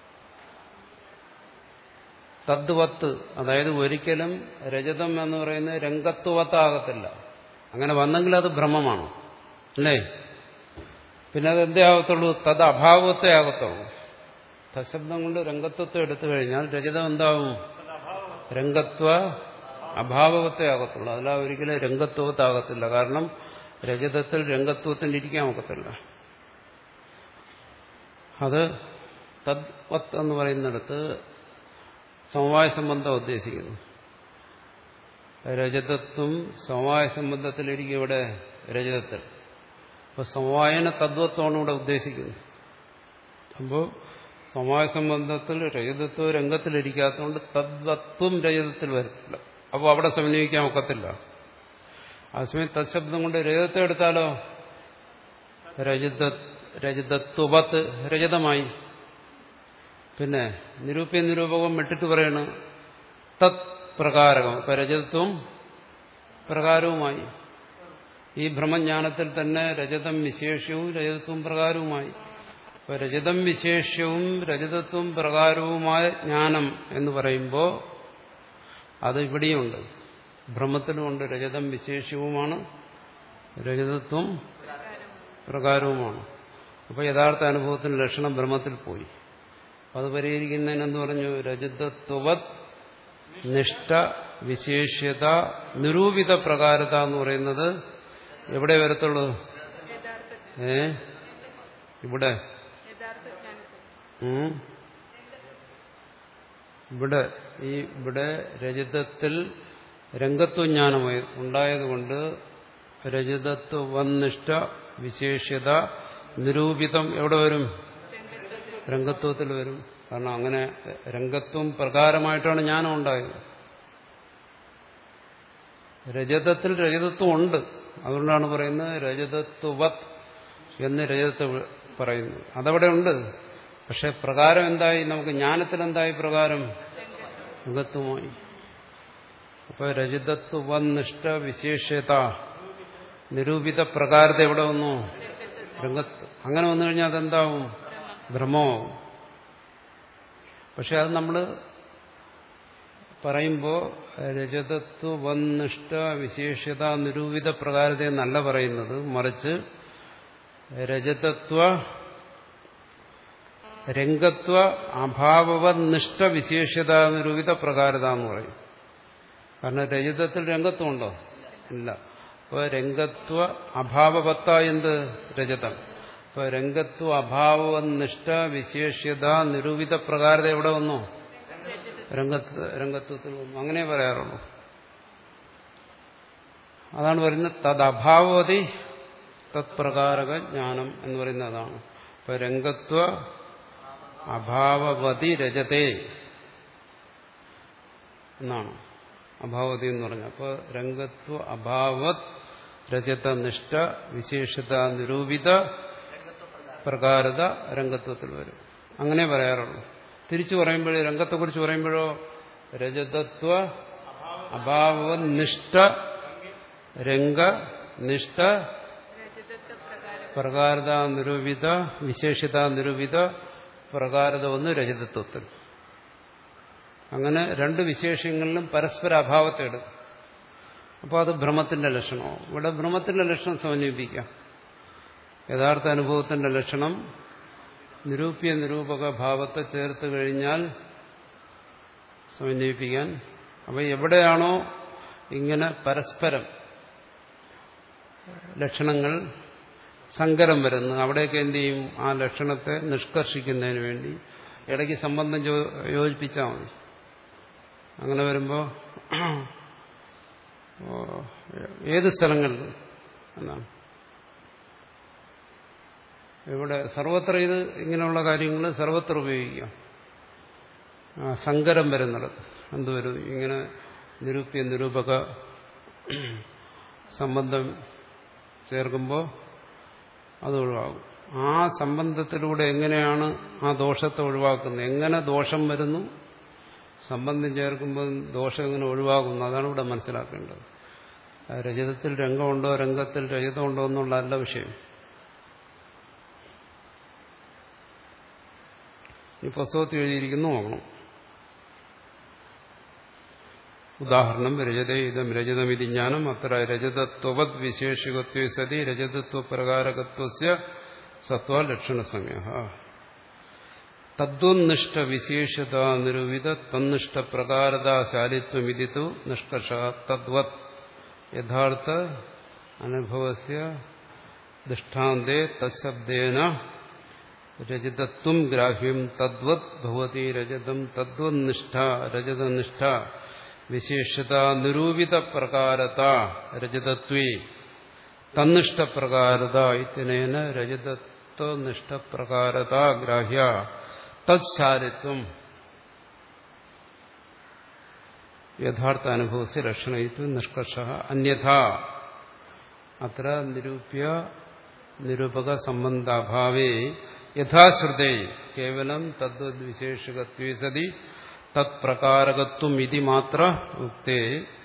തദ്വത്ത്, അതായത് ഒരിക്കലും രജതം എന്ന് പറയുന്നത് രംഗത്വത്താകത്തില്ല. അങ്ങനെ വന്നെങ്കിൽ അത് ഭ്രമമാണ്, അല്ലേ? പിന്നെ അത് എന്തേ ആകത്തുള്ളൂ? തത് അഭാവത്തെ ആകത്തുള്ളൂ. തശബ്ദം കൊണ്ട് രംഗത്വത്തെ എടുത്തു കഴിഞ്ഞാൽ രജതം എന്താവും? രംഗത്വ അഭാവത്തെ ആകത്തുള്ളൂ. അല്ല ഒരിക്കലും രംഗത്വത്താകത്തില്ല. കാരണം രജതത്തിൽ രംഗത്വത്തിന് ഇരിക്കാൻ ഒക്കത്തില്ല. അത് തദ്വത്ത് എന്ന് പറയുന്നിടത്ത് സമവായ സംബന്ധം ഉദ്ദേശിക്കുന്നു. രജതത്വം സമവായ സംബന്ധത്തിലിരിക്കും ഇവിടെ രജതത്തിൽ. അപ്പൊ സമവായന തദ്വത്വമാണ് ഇവിടെ ഉദ്ദേശിക്കുന്നത്. അപ്പോൾ സമവായ സംബന്ധത്തിൽ രജതത്വം രംഗത്തിലിരിക്കാത്തതുകൊണ്ട് തദ്വത്വം രജതത്തിൽ വരത്തില്ല. അപ്പോൾ അവിടെ സമന്വയിക്കാൻ ഒക്കത്തില്ല. അതേസമയം തത്ശബ്ദം കൊണ്ട് രജതത്തെ എടുത്താലോ രജത രജതത്വത്ത് രജതമായി. പിന്നെ നിരൂപ്യ നിരൂപകം വിട്ടിട്ട് പറയണ് തത് പ്രകാരകം. ഇപ്പൊ രജതത്വം പ്രകാരവുമായി. ഈ ഭ്രമജ്ഞാനത്തിൽ തന്നെ രജതം വിശേഷ്യവും രജതത്വം പ്രകാരവുമായി. ഇപ്പൊ രജതം വിശേഷ്യവും രജതത്വം പ്രകാരവുമായ ജ്ഞാനം എന്ന് പറയുമ്പോൾ അത് ഇവിടെയുണ്ട്, ഭ്രമത്തിലുമുണ്ട്. രജതം വിശേഷ്യവുമാണ്, രജതത്വം പ്രകാരവുമാണ്. അപ്പോൾ യഥാർത്ഥ അനുഭവത്തിന് ലക്ഷണം ഭ്രമത്തിൽ പോയി. അത് പരിഹരിക്കുന്നതിനെന്ന് പറഞ്ഞു? രജതത്വത് നിഷ്ഠ വിശേഷ്യത നിരൂപിത പ്രകാരത എന്ന് പറയുന്നത് എവിടെ വരത്തുള്ളൂ? ഏ ഇവിടെ ഇവിടെ ഈ ഇവിടെ രജതത്തിൽ രംഗത്വജ്ഞാനം ഉണ്ടായതുകൊണ്ട് രജതത്വനിഷ്ഠ വിശേഷ്യത നിരൂപിതം എവിടെ വരും? രംഗത്വത്തിൽ വരും. കാരണം അങ്ങനെ രംഗത്വം പ്രകാരമായിട്ടാണ് ജ്ഞാനം ഉണ്ടായത്. രജതത്തിൽ രജതത്വം ഉണ്ട്, അതുകൊണ്ടാണ് പറയുന്നത് രജതത്വവത് എന്ന് രജതത്തെ പറയുന്നത്. അതവിടെ ഉണ്ട്. പക്ഷെ പ്രകാരം എന്തായി? നമുക്ക് ജ്ഞാനത്തിൽ എന്തായി പ്രകാരം? രംഗത്വമായി. അപ്പൊ രജതത്വനിഷ്ഠ വിശേഷ്യത നിരൂപിത പ്രകാരത എവിടെ വന്നു? രംഗത്ത്. അങ്ങനെ വന്നു കഴിഞ്ഞാൽ അതെന്താവും? ഭ്രമമാവും. പക്ഷെ അത് നമ്മൾ പറയുമ്പോൾ രജതത്വനിഷ്ഠ വിശേഷ്യത നിരൂപിത പ്രകാരത എന്നല്ല പറയുന്നത്, മറിച്ച് രജതത്വ രംഗത്വ അഭാവനിഷ്ഠ വിശേഷ്യത നിരൂപിത പ്രകാരത എന്ന് പറയും. കാരണം രജതത്തിൽ രംഗത്വം ഉണ്ടോ? ഇല്ല. അപ്പോൾ രംഗത്വ അഭാവവത്ത എന്ത്? രജതം. അപ്പോൾ രംഗത്വ അഭാവനിഷ്ഠ വിശേഷ്യത നിരൂപിത പ്രകാരത എവിടെ വന്നു? രംഗത്ത് രംഗത്വത്തിൽ വന്നു. അങ്ങനെ പറയാറുള്ളൂ. അതാണ് പറയുന്നത് തദ്അഭാവതി തത്പ്രകാരക ജ്ഞാനം എന്ന് പറയുന്നത് അതാണ്. ഇപ്പൊ രംഗത്വ അഭാവവതി രജതേ എന്നാണ് അഭാവതി എന്ന് പറഞ്ഞത്. അപ്പോൾ രംഗത്വ അഭാവത് രജതനിഷ്ഠ വിശേഷത നിരൂപിത പ്രകാരത രംഗത്വത്തിൽ വരും. അങ്ങനെ പറയാറുള്ളൂ. തിരിച്ചു പറയുമ്പോഴേ രംഗത്തെക്കുറിച്ച് പറയുമ്പോഴോ രജതത്വ അഭാവനിഷ്ഠ രംഗനിഷ്ഠ പ്രകാരത നിരൂപിത വിശേഷത നിരൂപിത പ്രകാരത ഒന്ന് രജതത്വത്തിൽ. അങ്ങനെ രണ്ട് വിശേഷങ്ങളിലും പരസ്പര അഭാവത്തെ എടുക്കും. അപ്പോൾ അത് ഭ്രമത്തിന്റെ ലക്ഷണമാവും. ഇവിടെ ഭ്രമത്തിന്റെ ലക്ഷണം സമന്വയിപ്പിക്കാം. യഥാർത്ഥ അനുഭവത്തിന്റെ ലക്ഷണം നിരൂപ്യ നിരൂപക ഭാവത്തെ ചേർത്ത് കഴിഞ്ഞാൽ സമന്വയിപ്പിക്കാൻ. അപ്പോൾ എവിടെയാണോ ഇങ്ങനെ പരസ്പരം ലക്ഷണങ്ങൾ സങ്കരം വരുന്നത് അവിടെയൊക്കെ എന്ത് ചെയ്യും? ആ ലക്ഷണത്തെ നിഷ്കർഷിക്കുന്നതിന് വേണ്ടി ഇടയ്ക്ക് സംബന്ധം യോജിപ്പിച്ചാൽ മതി. അങ്ങനെ വരുമ്പോൾ ഏത് സ്ഥലങ്ങളിൽ എന്നാണ് ഇവിടെ സർവത്ര ഇത് ഇങ്ങനെയുള്ള കാര്യങ്ങൾ സർവത്ര ഉപയോഗിക്കാം. സങ്കരം വരുന്നിടത്ത് എന്തുവരും ഇങ്ങനെ നിരൂപ്യ നിരൂപക സംബന്ധം ചേർക്കുമ്പോൾ അത് ഒഴിവാകും. ആ സംബന്ധത്തിലൂടെ എങ്ങനെയാണ് ആ ദോഷത്തെ ഒഴിവാക്കുന്നത്, എങ്ങനെ ദോഷം വരുന്നു, സംബന്ധം ചേർക്കുമ്പോൾ ദോഷം എങ്ങനെ ഒഴിവാകുന്നു, അതാണ് ഇവിടെ മനസ്സിലാക്കേണ്ടത്. രജതത്തിൽ രംഗമുണ്ടോ രംഗത്തിൽ രജതമുണ്ടോ എന്നുള്ളതല്ല വിഷയം. ഈ പുസ്തകത്തിൽ എഴുതിയിരിക്കുന്നു നോക്കണം. ഉദാഹരണം രജതേ ഇതം രജതമിതി ജ്ഞാനം അത്ര രജതത്വവത് വിശേഷികത്വ സതി രജതത്വ പ്രകാരകത്വസ്യ സത്വ ലക്ഷണസമയ തദ്വന്നിഷ്ഠ വിശേഷത നിരൂപിത തന്നിഷ്ഠ പ്രകാരതാശാലിത്വമിതിതു നിഷ്കർഷ തദ്വത് യഥാർത്ഥ അനുഭവസ്യ ദൃഷ്ടാന്തേ തശബ്ദേന രജതത്വം ഗ്രാഹ്യം തദ്വത് ഭവതി രജതം തദ്വന്നിഷ്ഠ രജതനിഷ്ഠ വിശേഷത നിരൂപിത പ്രകാരത രജതത്വേ തന്നിഷ്ഠ പ്രകാരത ഇത്യനേന രജതത്വനിഷ്ഠ പ്രകാരത ഗ്രാഹ്യ തത്ശാലിത്വം യഥാർത്ഥ അനുഭവസ്യ ലക്ഷണയിത്വം നിഷ്കർഷ അന്യഥാ അത്ര നിരൂപ്യ നിരൂപക സംബന്ധാഭാവേ യഥാശ്രുതേ കേവലം തദ്വദ് വിശേഷകത്വേ സതി തത്പ്രകാരകത്വം ഇതി മാത്ര ഉക്തേ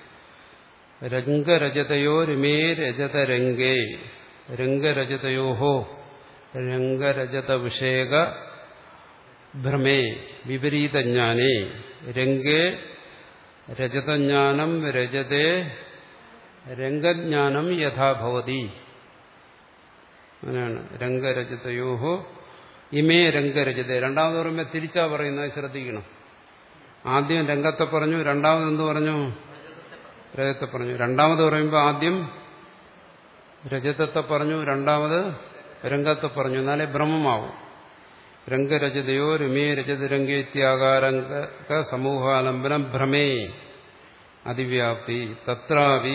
രംഗരജതയോരിമേ രജതരംഗേ രംഗരജതയോഹോ രംഗരജതവിഷയക ഭ്രമേ വിപരീതജ്ഞാനേ രംഗേ രജതജ്ഞാനം രജതേ രംഗജ്ഞാനം യഥാഭവതി. അങ്ങനെയാണ് രംഗരജതയോഹോ ഇമേ രംഗരജതേ. രണ്ടാമത് പറയുമ്പോൾ തിരിച്ചാ പറയുന്നത്, ശ്രദ്ധിക്കണം. ആദ്യം രംഗത്തെ പറഞ്ഞു, രണ്ടാമത് എന്ത് പറഞ്ഞു? രജത്തെ പറഞ്ഞു. രണ്ടാമത് പറയുമ്പോൾ ആദ്യം രജതത്തെ പറഞ്ഞു, രണ്ടാമത് രംഗത്തെ പറഞ്ഞു. എന്നാലേ ഭ്രമമാവും. രംഗരജതയോ രമേ രജതരംഗേത്യാകാരംഗ സമൂഹാലംബനം ഭ്രമേ അതിവ്യാപ്തി തത്രാവി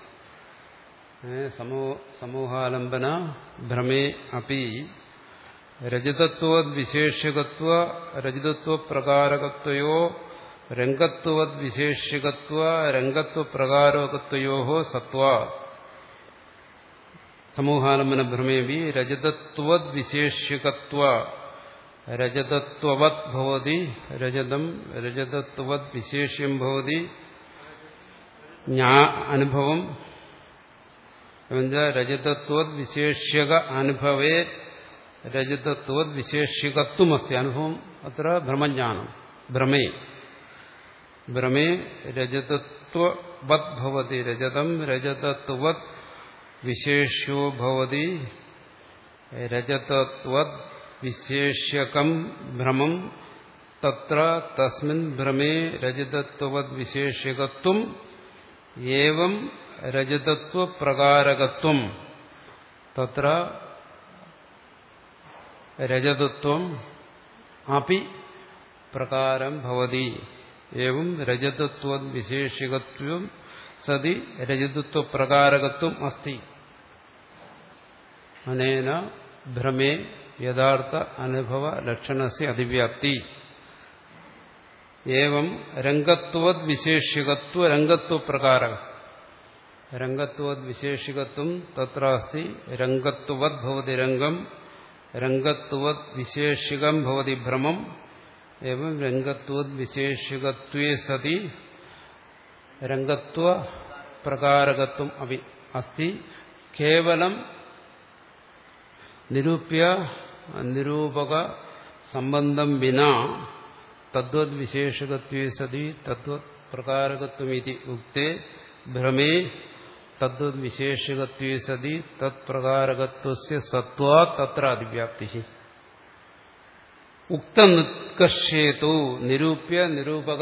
സമൂഹാലംബന ഭ്രമേ അപി രജതത്വത് വിശേഷകത്വ രജതത്വ പ്രകാരകത്വയോ രംഗത്വത് വിശേഷകത്വ രംഗത്വ പ്രകാരകത്വയോ സത്വ സമൂഹാലംബന ഭ്രമേപി രജതത്വത് വിശേഷകത്വ രജതത്വവത് ഭവതി രജതം രജതത്വത് വിശേഷ്യം ഭവതി അനുഭവം രജതത്വത് വിശേഷ്യക അനുഭവേ രജതത്വത് വിശേഷികത്വമസ്തി. അനുഭവം അത്ര ഭ്രമജ്ഞാനം. ഭ്രമേ ഭ്രമേ രജതത്വവത് ഭവതി രജതം രജതത്വത് വിശേഷ്യോ ഭവതി രജതത്വത് വിശേഷ്യകം ഭ്രമം തത്ര തസ്മിൻ ഭ്രമേ രജതത്വവത് വിശേഷ്യകത്വം ഏവം രജതത്വ പ്രകാരകത്വം തത്ര രജതത്വം അപി പ്രകാരം ഭവതി ഏവം രജതത്വ വിശേഷികത്വം സതി രജതത്വ പ്രകാരകത്വം അസ്തി. അനേന ഭ്രമേ യഥാർത്ഥ അനുഭവ ലക്ഷണസ്യ അതിവ്യാപ്തി. ഏവം രംഗത്വത് വിശേഷികത്വ രംഗത്വ പ്രകാരക രംഗത്വത് വിശേഷികത്വം തത്ര അസ്തി. രംഗത്വത് ഭവതി രംഗം രംഗത്വത് വിശേഷികം ഭവതി ഭ്രമം ഏവം രംഗത്വത് വിശേഷികത്വേ സതി രംഗത്വ പ്രകാരകത്വം അപി അസ്തി. കേവലം നിരൂപ്യ നിരൂപക സംബന്ധം വിനാ തദ്വത് വിശേഷകത്വേ സതി തദ്വത് പ്രകാരകത്വം ഇതി ഉക്തേ ഭ്രമേ തദ്വത് വിശേഷകത്വേ സതി തത്പ്രകാരകത്വസ്യ സത്വാ തത്ര അതിവ്യാപ്തി. ഉക്തനിഷ്കർഷേതു നിരൂപ്യ നിരൂപക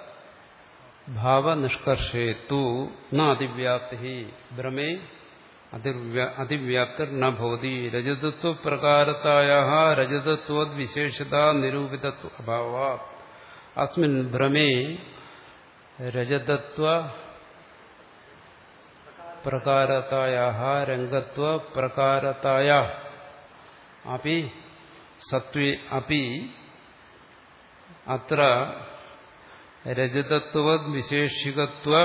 ഭാവനിഷ്കർഷേതു ന അതിവ്യാപ്തി ഭ്രമേ അതിവ്യാപ്തിർ ന ഭവതി. രജതത്വ പ്രകാരതായാ രജതത്വത് വിശേഷത നിരൂപിതത്വ അഭാവാത് അസ്മിൻ ഭ്രമേ രജതത്വ പ്രകാരതായാ രംഗത്വ പ്രകാരതായാ അപി സത്വേ അപി അത്ര രജതത്വവദ് വിശേഷികത്വ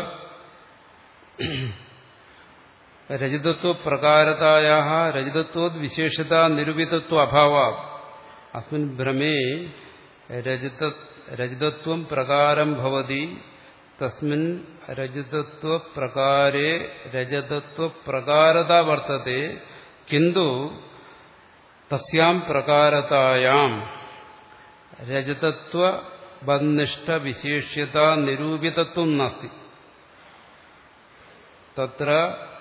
രജതത്വ പ്രകാരതായാ രജതത്വവദ് വിശേഷത നിരൂപിതത്വ അഭാവാത് അസ്മിൻ ഭ്രമേ രജത രജതത്വം പ്രകാരം ഭവതി തസ്മിൻ രജതത്വ പ്രകാരേ രജതത്വ പ്രകാരത വർത്തത്തെ കിന്തു തസ്യാം പ്രകാരതായാം രജതത്വ ബന്ധിഷ്ഠ വിശേഷ്യത നിരൂപിതത്വം നാസ്തി. തത്ര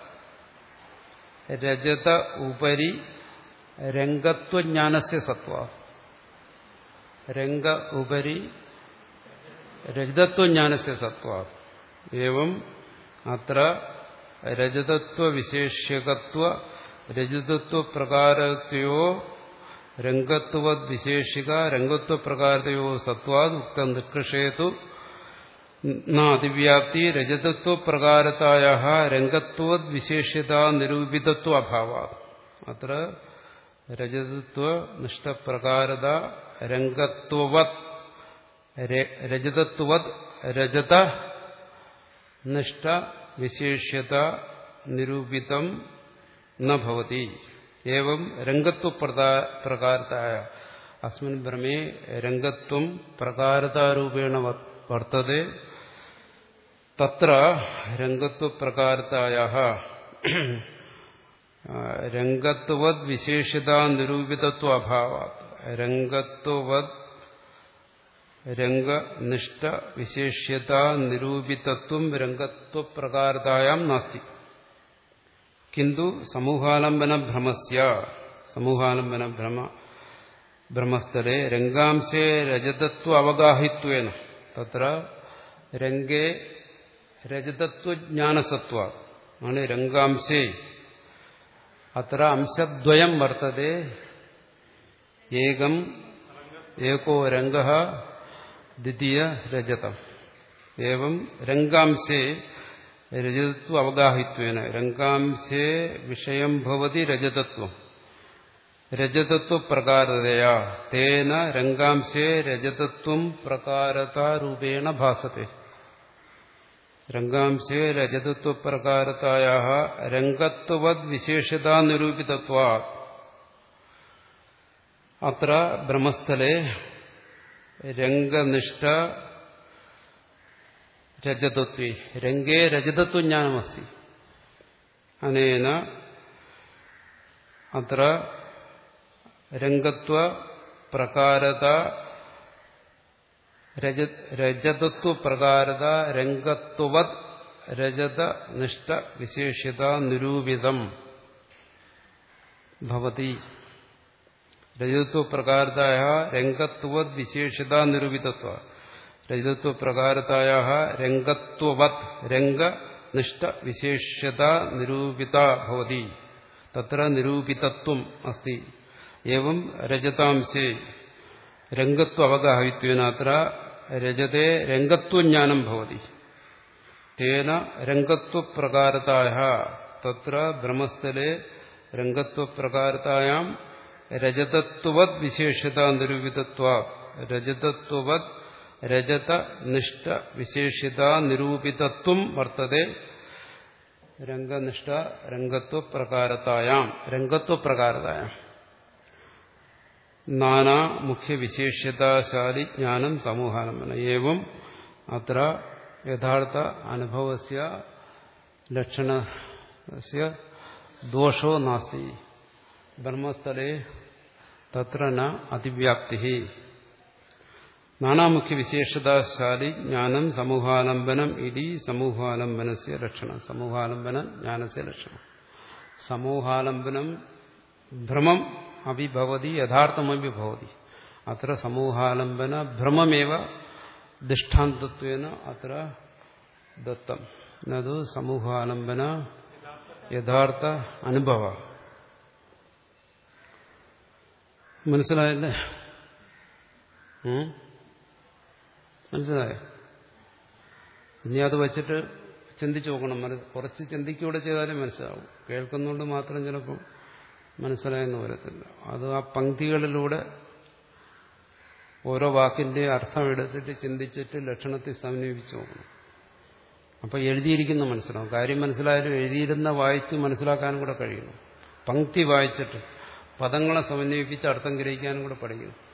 രജത ഉപരി രംഗത്വജ്ഞാനസ്യ സത്വ രംഗ ഉപരി രജതത്വജ്ഞാനസ്യ സത്വ ഏവം അത്ര രജതത്വവിശേഷ്യകത്വ രജതത്വപ്രകാരത്വയോ രംഗത്വവദ് വിശേഷിക രംഗത്വപ്രകാരതയോ സത്വാദ് ഉക്തം നിഷ്കർഷേതു നാതിവ്യാപ്തി രജതത്വപ്രകാരതായാ രംഗത്വവദ് വിശേഷ്യത നിരൂപിതത്വ അഭാവാത്. അത്ര രജതത്വനിഷ്ഠപ്രകാരത രംഗത്വവത് രജതത്വവത് രജത നിഷ്ഠ വിശേഷ്യത നിരൂപിതം ന ഭവതി. ഏവം രംഗത്വപ്രകാരതായ അസ്മിൻ ഭ്രമേ രംഗത്വം പ്രകാരതാരൂപേണ വർത്തതെ. തത്ര രംഗത്വപ്രകാരതായാ രംഗത്വവദ് വിശേഷത നിരൂപിതത്വ അഭാവാത് രംഗത്വവദ് രംഗനിഷ്ഠ വിശേഷ്യത നിരൂപിതത്വം രംഗത്വപ്രകാരതായാം നാസ്തി. കിന്തു സമൂഹാലംബന ഭ്രമസ്യ സമൂഹാലംബന ഭ്രമ ഭ്രമസ്ഥലേ രംഗാംശേ രജതത്വ അവഗാഹിത്വേന തത്ര രംഗേ രജതത്വജ്ഞാനസത്വ ആണ് രംഗാംശേ അത്ര അംശദ്വയം വർത്തതെ. ഏകം ഏകോ രംഗഃ ദ്വിതീയ രജതം. ഏവം രംഗാംശേ രജതത്വ അവഗാഹിത്വേന രംഗാംശേ വിഷയം ഭവതി രജതത്വം രജതത്വപ്രകാരതയാ തേന രംഗാംശേ രജതത്വം പ്രകാരതാരൂപേണ ഭാസത്തെ. രംഗാംശേ രജതത്വപ്രകാരതായാ രംഗത്വവദ് വിശേഷത നിരൂപിതത്വാത് അത്ര ബ്രഹ്മസ്ഥലേ രംഗനിഷ്ഠ രജതത്വേ രംഗേ രജതത്വജ്ഞാനമസ്തി. അനേന അത്ര രംഗത്വ പ്രകാരത രജതത്വപ്രകാരത രംഗത്വവത് രജതനിഷ്ഠ വിശേഷ്യത നിരൂപിതം ഭവതി. രജതത്വപ്രകാരതായ രംഗത്വവത് വിശേഷത നിരൂപിതത്വ രജതത്വപ്രകാരതായ രംഗത്വവത് രംഗനിഷ്ഠ വിശേഷ്യത നിരൂപിത ഭവതി. തത്ര നിരൂപിതത്വം അസ്തി. ഏവം രജതാംശേ രംഗത്വ അവഗാഹിത്വേന അത്ര രജതേ രംഗത്വജ്ഞാനം ഭവതി. തേന രംഗത്വപ്രകാരതായ തത്ര ബ്രഹ്മസ്ഥലേ രംഗത്വപ്രകാരതായാം രജതത്വവത് വിശേഷത നിരൂപിതത്വാത് രജതത്വവത് രജതനിഷ്ഠ വിശേഷത നിരൂപിതത്വം വർത്തതെ. രംഗനിഷ്ഠ രംഗത്വപ്രകാരതായാം രംഗത്വപ്രകാരതായാം നാനാ മുഖ്യവിശേഷ്യതാശാലി ജ്ഞാനം സമൂഹാലംബന. ഏവം അത്ര യഥാർത്ഥ അനുഭവസ്യ ലക്ഷണസ്യ ദോഷോ നാസ്തി. ബ്രഹ്മസ്ഥലേ തത്ര ന അതിവ്യാപ്തി. നാനാമുഖ്യവിശേഷതാശാലി ജ്ഞാനം സമൂഹാലംബനം ഇതി സമൂഹാലംബനസ്യ ലക്ഷണം. സമൂഹാലംബന ജ്ഞാനസ്യ ലക്ഷണം. സമൂഹാലംബനം ഭ്രമം അഭിഭവതി യഥാർത്ഥമപി ഭവതി. അത്ര സമൂഹാലംബന ഭ്രമമേവ ദൃഷ്ടാന്തത്വേന അത്ര ദത്തം. നതു സമൂഹാലംബന യഥാർത്ഥ അനുഭവ. മനസ്സിലായല്ലേ? മനസ്സിലായോ? ഇനി അത് വച്ചിട്ട് ചിന്തിച്ചു നോക്കണം. കുറച്ച് ചിന്തിക്കൂടെ ചെയ്താലേ മനസ്സിലാവും. കേൾക്കുന്നതുകൊണ്ട് മാത്രം ചിലപ്പോൾ മനസ്സിലായെന്ന് വരത്തില്ല. അത് ആ പംക്തികളിലൂടെ ഓരോ വാക്കിന്റെ അർത്ഥം എടുത്തിട്ട് ചിന്തിച്ചിട്ട് ലക്ഷണത്തെ സമന്വയിപ്പിച്ച് നോക്കണം. അപ്പോൾ എഴുതിയിരിക്കുന്ന മനസ്സിലാവും. കാര്യം മനസ്സിലായാലും എഴുതിയിരുന്ന വായിച്ച് മനസ്സിലാക്കാനും കൂടെ കഴിയണം. പംക്തി വായിച്ചിട്ട് പദങ്ങളെ സമന്വയിപ്പിച്ച് അർത്ഥം ഗ്രഹിക്കാനും കൂടെ പഠിക്കണം.